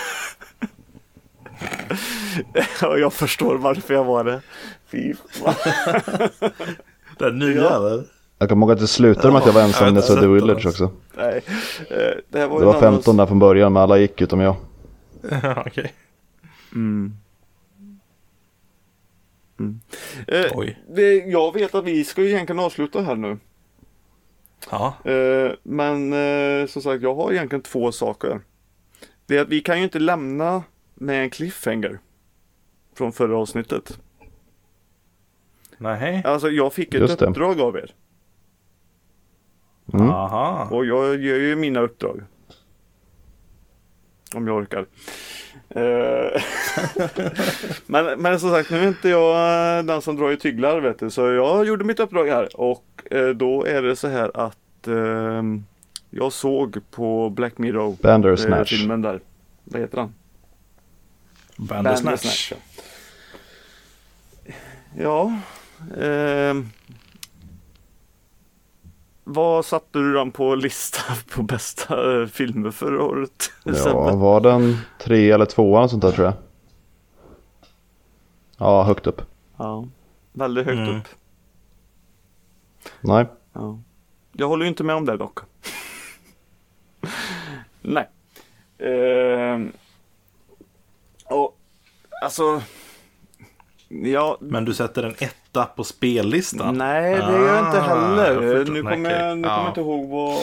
Och jag förstår varför jag var det. Fy fan. Det nya eller? Jag kommer ihåg att det slutade med att jag var ensam när jag såg The Village också. Nej, det var 15 där från början, men alla gick utom jag. Okej. Oj. Jag vet att vi ska ju egentligen avsluta här nu. Ja. Men som sagt, jag har egentligen 2 saker. Det är att vi kan ju inte lämna med en cliffhanger från förra avsnittet. Nej. Alltså jag fick ett uppdrag av er. Aha. Och jag gör ju mina uppdrag. Om jag orkar. men som sagt, nu är inte jag den som drar i tyglar, vet du. Så jag gjorde mitt uppdrag här. Och då är det så här att jag såg på Black Mirror filmen där. Vad heter den? Bandersnatch. Ja. Vad satte du den på listan på bästa filmer förra året? Ja, var den 3 eller 2 eller sånt där tror jag. Ja, högt upp. Ja, väldigt högt upp. Nej. Ja. Jag håller ju inte med om det dock. Nej. Och alltså ja. Men du sätter en 1 på spellistan? Nej, det gör jag inte heller. Nu kommer jag inte ihåg vad.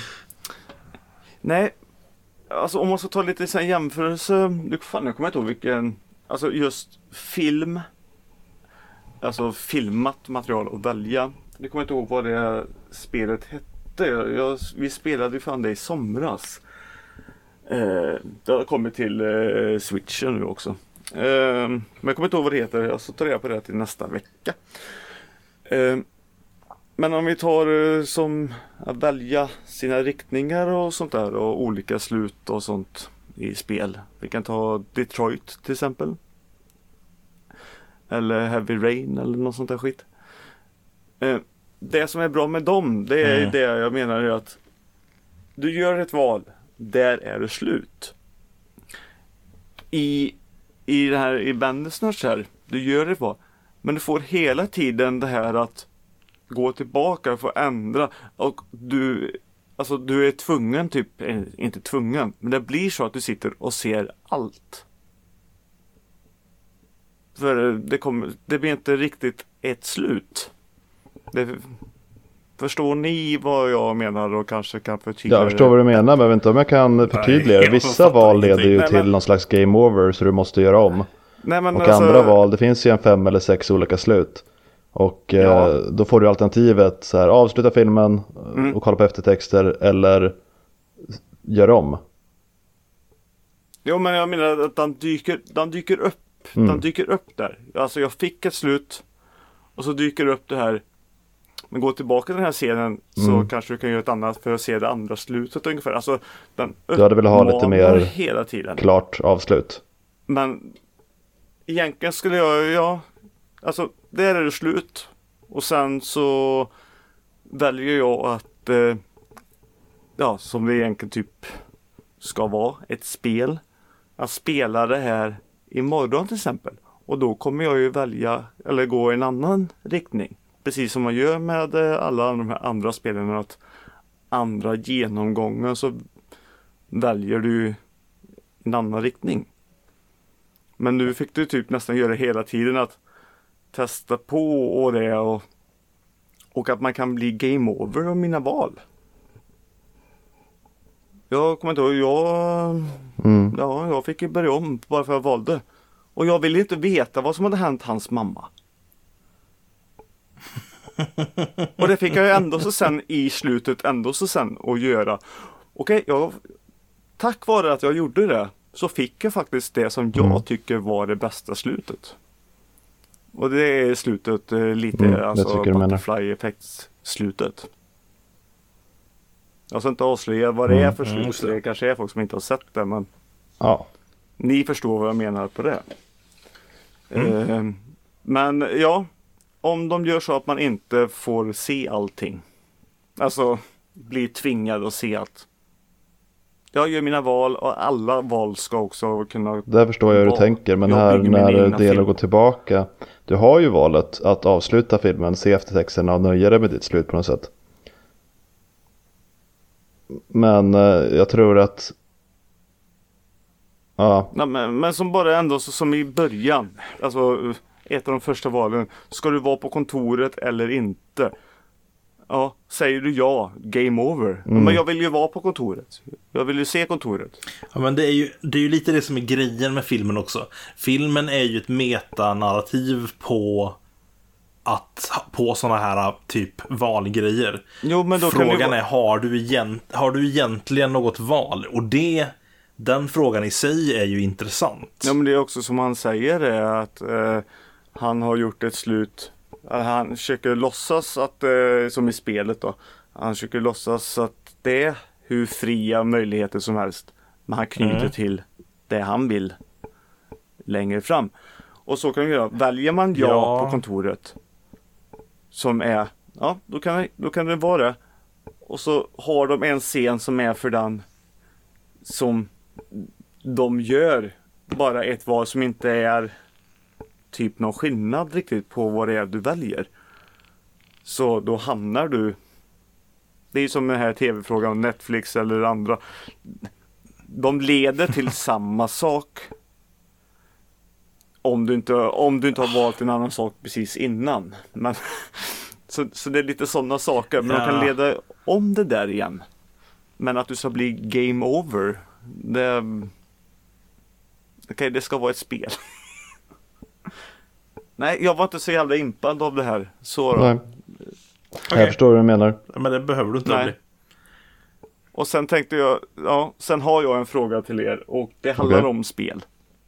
Nej. Alltså om man ska ta lite så här jämförelse. Jag kommer inte ihåg vilken. Alltså just film. Alltså filmat material att välja. Jag kommer inte ihåg vad det spelet hette. Vi spelade ju fan det i somras. Det har kommit till Switchen nu också. Men jag kommer inte ihåg vad det heter. Jag ska ta reda på det till nästa vecka. Men om vi tar som att välja sina riktningar och sånt där. Och olika slut och sånt i spel. Vi kan ta Detroit till exempel. Eller Heavy Rain eller något sånt där skit. Det som är bra med dem, det är det jag menar är att du gör ett val, där är det slut. I det här i Bandersnatch här, du gör ett val, men du får hela tiden det här att gå tillbaka, få ändra, och du är tvungen typ, inte tvungen, men det blir så att du sitter och ser allt. För det blir inte riktigt ett slut. Förstår ni vad jag menar och kanske kan förtydliga? Jag förstår vad du menar, men jag vet inte om jag kan förtydliga. Vissa val leder ju till någon slags game over så du måste göra om. Nej, men och alltså, andra val, det finns ju en 5 eller 6 olika slut. Och då får du alternativet så här, avsluta filmen och kolla på eftertexter eller gör om. Jo, men jag menar att den dyker upp. Den dyker upp där. Alltså jag fick ett slut och så dyker upp det här. Men gå tillbaka till den här scenen så kanske du kan göra ett annat för att se det andra slutet ungefär. Alltså den du hade velat ha lite mer hela tiden. Klart avslut. Men egentligen skulle jag alltså där är det slut. Och sen så väljer jag att som det egentligen typ ska vara ett spel. Att spela det här imorgon till exempel. Och då kommer jag ju välja eller gå i en annan riktning. Precis som man gör med alla de här andra spelen. Att andra genomgångar så väljer du en annan riktning. Men nu fick du typ nästan göra hela tiden att testa på och det. Och att man kan bli game over av mina val. Jag kommer inte ihåg, jag fick ju börja om bara för att jag valde. Och jag ville inte veta vad som hade hänt hans mamma. Och det fick jag ju ändå så sen i slutet att göra. okej, tack vare att jag gjorde det så fick jag faktiskt det som jag tycker var det bästa slutet. Och det är slutet lite, alltså Butterfly Effects slutet. Jag ska inte avslöja vad det är för slut. Det kanske är folk som inte har sett det, men ni förstår vad jag menar på det. Men ja, om de gör så att man inte får se allting. Alltså blir tvingad att se allt. Jag gör mina val och alla val ska också kunna... Där förstår jag hur du tänker, men här när det går tillbaka. Du har ju valet att avsluta filmen, se eftertexterna och nöja dig med ditt slut på något sätt. Men jag tror att... Ja. Nej, men som bara ändå som i början. Alltså ett av de första valen. Ska du vara på kontoret eller inte? Ja, säger du ja, game over. Men jag vill ju vara på kontoret. Jag vill ju se kontoret. Ja, men det är ju lite det som är grejen med filmen också. Filmen är ju ett metanarrativ på såna här typ valgrejer. Jo, men då frågan är, har du egentligen något val? Och den frågan i sig är ju intressant. Ja, men det är också som han säger är att han har gjort ett slut. Han försöker låtsas att, som i spelet då, han försöker låtsas att det är hur fria möjligheter som helst. Men han knyter till det han vill längre fram. Och så kan vi göra. Väljer man på kontoret som är, då kan det vara det. Och så har de en scen som är för den som de gör bara ett val som inte är typ någon skillnad riktigt på vad det är du väljer. Så då hamnar du... Det är ju som den här tv-frågan om Netflix eller andra. De leder till samma sak. Om du inte har valt en annan sak precis innan. Men, så det är lite sådana saker. Men de kan leda om det där igen. Men att du ska bli game over. Det ska vara ett spel. Nej, jag var inte så jävla impad av det här. Så nej. Okay. Jag förstår vad du menar. Men det behöver du inte bli. Och sen tänkte jag, sen har jag en fråga till er. Och det handlar om spel.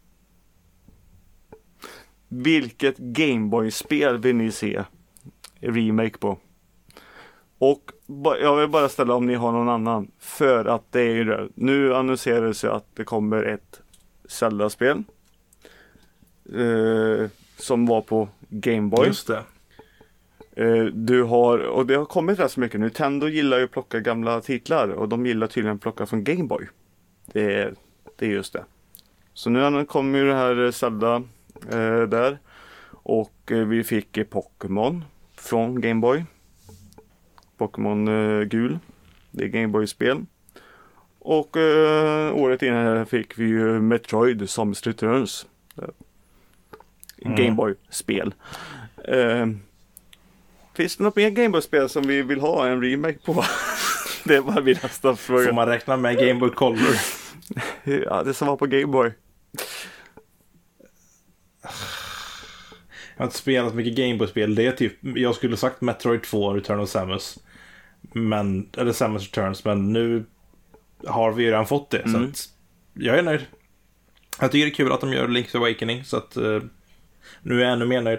Vilket Gameboy-spel vill ni se remake på? Och jag vill bara ställa om ni har någon annan. För att det är ju det. Nu annonseras det att det kommer ett Zelda-spel. Som var på Gameboy. Just det. Du har, och det har kommit rätt så mycket. Nintendo gillar ju att plocka gamla titlar. Och de gillar tydligen att plocka från Gameboy. Det är just det. Så nu kommer ju det här Zelda där. Och vi fick Pokémon från Gameboy. Pokémon gul. Det är Gameboy-spel. Och året innan fick vi ju Metroid Samus Returns. Gameboy-spel. Finns det något mer Gameboy-spel som vi vill ha en remake på? Det var min nästa fråga. Får man räkna med Gameboy Color? Ja, det som var på Gameboy. Jag har inte spelat mycket Gameboy-spel. Det är typ, jag skulle sagt Metroid 2 Return of Samus. Eller Samus Returns. Men nu har vi ju redan fått det. Så att jag är nöjd. Jag tycker det är kul att de gör Link's Awakening. Så att nu är jag ännu mer nöjd.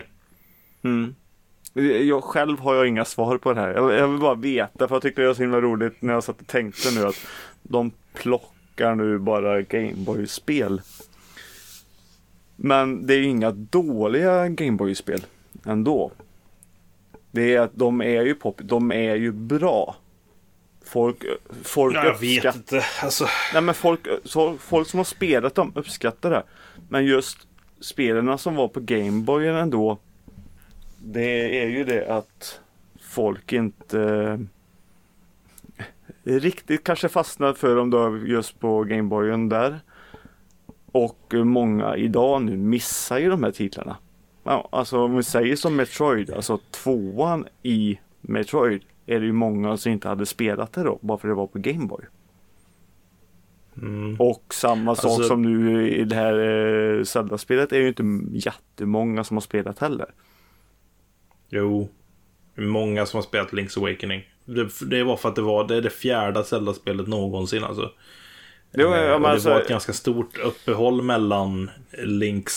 Jag själv har jag inga svar på det här. Jag vill bara veta, för jag tyckte det var så himla roligt när jag satt och tänkte nu att de plockar nu bara Gameboy-spel. Men det är ju inga dåliga Gameboy-spel ändå. Det är att de är ju de är ju bra. Folk jag vet inte. Alltså. Nej, men folk som har spelat dem uppskattar det. Men just spelarna som var på Gameboy ändå, det är ju det att folk inte riktigt kanske fastnar för dem då just på Gameboyen där. Och många idag nu missar ju de här titlarna. Ja, alltså om vi säger som Metroid, alltså 2:an i Metroid, är det ju många som inte hade spelat det då, bara för det var på Gameboy. Och samma sak som nu i det här Zelda-spelet är ju inte jättemånga som har spelat heller. Jo, många som har spelat Link's Awakening. Det var för att det är det fjärde Zelda-spelet någonsin alltså. Jo, Det var ett ganska stort uppehåll mellan Link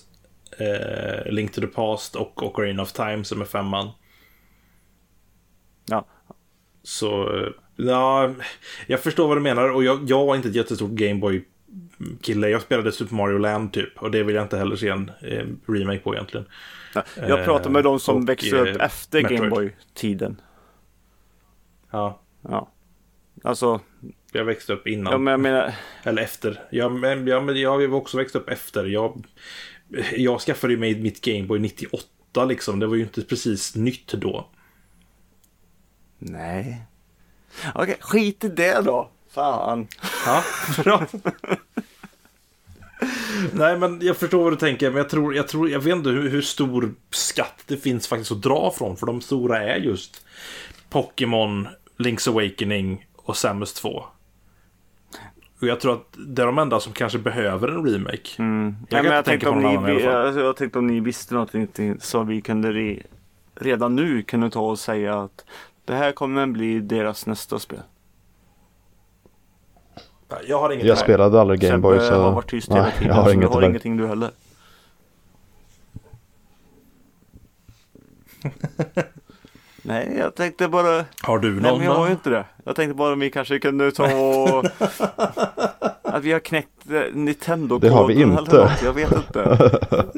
to the Past och Ocarina of Time som är 5:an. Ja. Så ja, jag förstår vad du menar. Och jag var inte ett jättestort Gameboy-kille. Jag spelade Super Mario Land typ. Och det vill jag inte heller se en remake på egentligen. Ja, jag pratar med de som växte upp efter Metroid. Gameboy-tiden. Ja. Alltså, jag växte upp innan. ja, men jag menar... Eller efter. Jag har också växt upp efter. Jag skaffade ju mig mitt Gameboy 98 liksom. Det var ju inte precis nytt då. Nej. Okej, skit i det då. Fan. Ja, bra. Nej, men jag förstår vad du tänker. Men jag vet inte hur stor skatt det finns faktiskt att dra från. För de stora är just Pokémon, Link's Awakening och Samus 2. Och jag tror att det är de enda som kanske behöver en remake. Jag tänkte om ni visste någonting så vi kunde redan nu kunde ta och säga att det här kommer bli deras nästa spel. Jag har inget. Jag spelade aldrig Gameboy så... Jag har varit tyst hela tiden. Jag har ingenting du heller. Nej, jag tänkte bara... Har du någon? Nej, men jag har ju inte det. Jag tänkte bara om vi kanske kunde ta och... att vi har knäckt Nintendo-koden. Det har vi inte. Jag vet inte.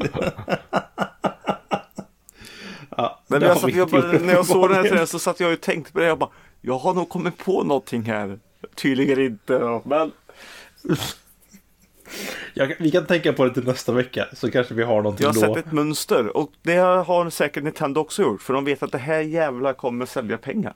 Ja, men när jag såg den här trenden så satt jag och tänkte på det. Jag bara, jag har nog kommit på någonting här. Tydligen inte då, men... vi kan tänka på det till nästa vecka. Så kanske vi har någonting då. Jag har sett ett mönster. Och det har säkert Nintendo också gjort. För de vet att det här jävla kommer sälja pengar.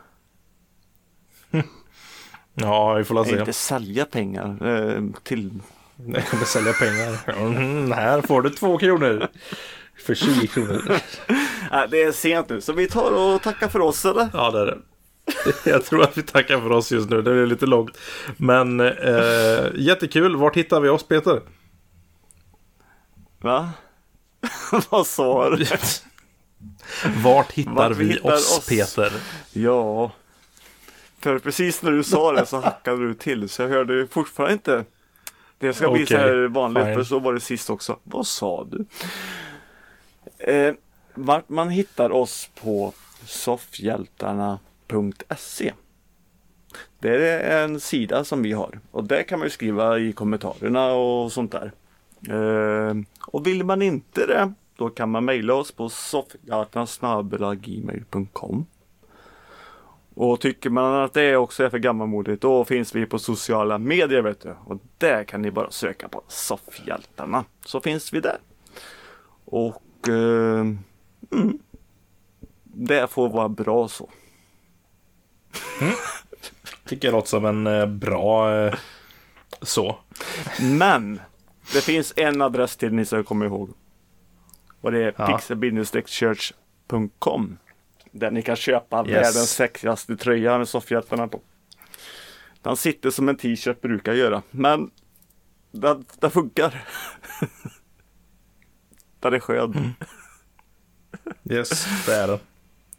Ja, vi får se. Inte sälja pengar till... Det kommer sälja pengar. Här får du 2 kronor. För 20 kronor. Det är sent nu. Så vi tar och tackar för oss, eller? Ja, det är det. Jag tror att vi tackar för oss just nu. Det är lite långt. Men jättekul. Vart hittar vi oss, Peter? Va? Vad sa du? Vart hittar vi oss, Peter? Ja. För precis när du sa det så hackade du till. Så jag hörde fortfarande inte. Det ska bli så här vanligt. Fine. För så var det sist också. Vad sa du? Vart man hittar oss på soffhjältarna.se. Det är en sida som vi har. Och där kan man ju skriva i kommentarerna och sånt där. Och vill man inte det, då kan man mejla oss på soffhjältarna@gmail.com. Och tycker man att det också är för gammalmodigt, då finns vi på sociala medier, vet du. Och där kan ni bara söka på Soffhjältarna. Så finns vi där. Och det får vara bra så. Tycker jag låter som en bra så. Men det finns en adress till ni ska komma ihåg. Och det är pixel-church.com. Där ni kan köpa världens sexigaste tröja med Soffhjältarna på. Den sitter som en t-shirt brukar göra. Men det funkar. Det är skön. Yes, det är det.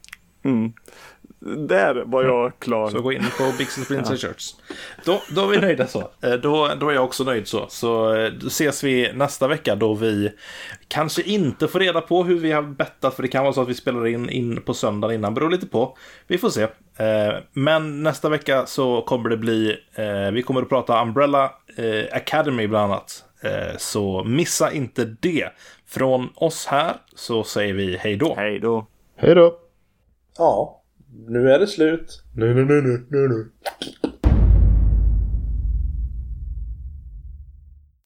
Där var jag klar. Så gå in på Pixel Princess Shirts. Då är vi nöjda så. Då är jag också nöjd så. Så ses vi nästa vecka då vi kanske inte får reda på hur vi har bettat. För det kan vara så att vi spelar in på söndagen innan. Beror lite på. Vi får se. Men nästa vecka så kommer det bli... vi kommer att prata Umbrella Academy bland annat. Så missa inte det. Från oss här så säger vi hej då. Hej då. Hej då. Ja, nu är det slut. Nu.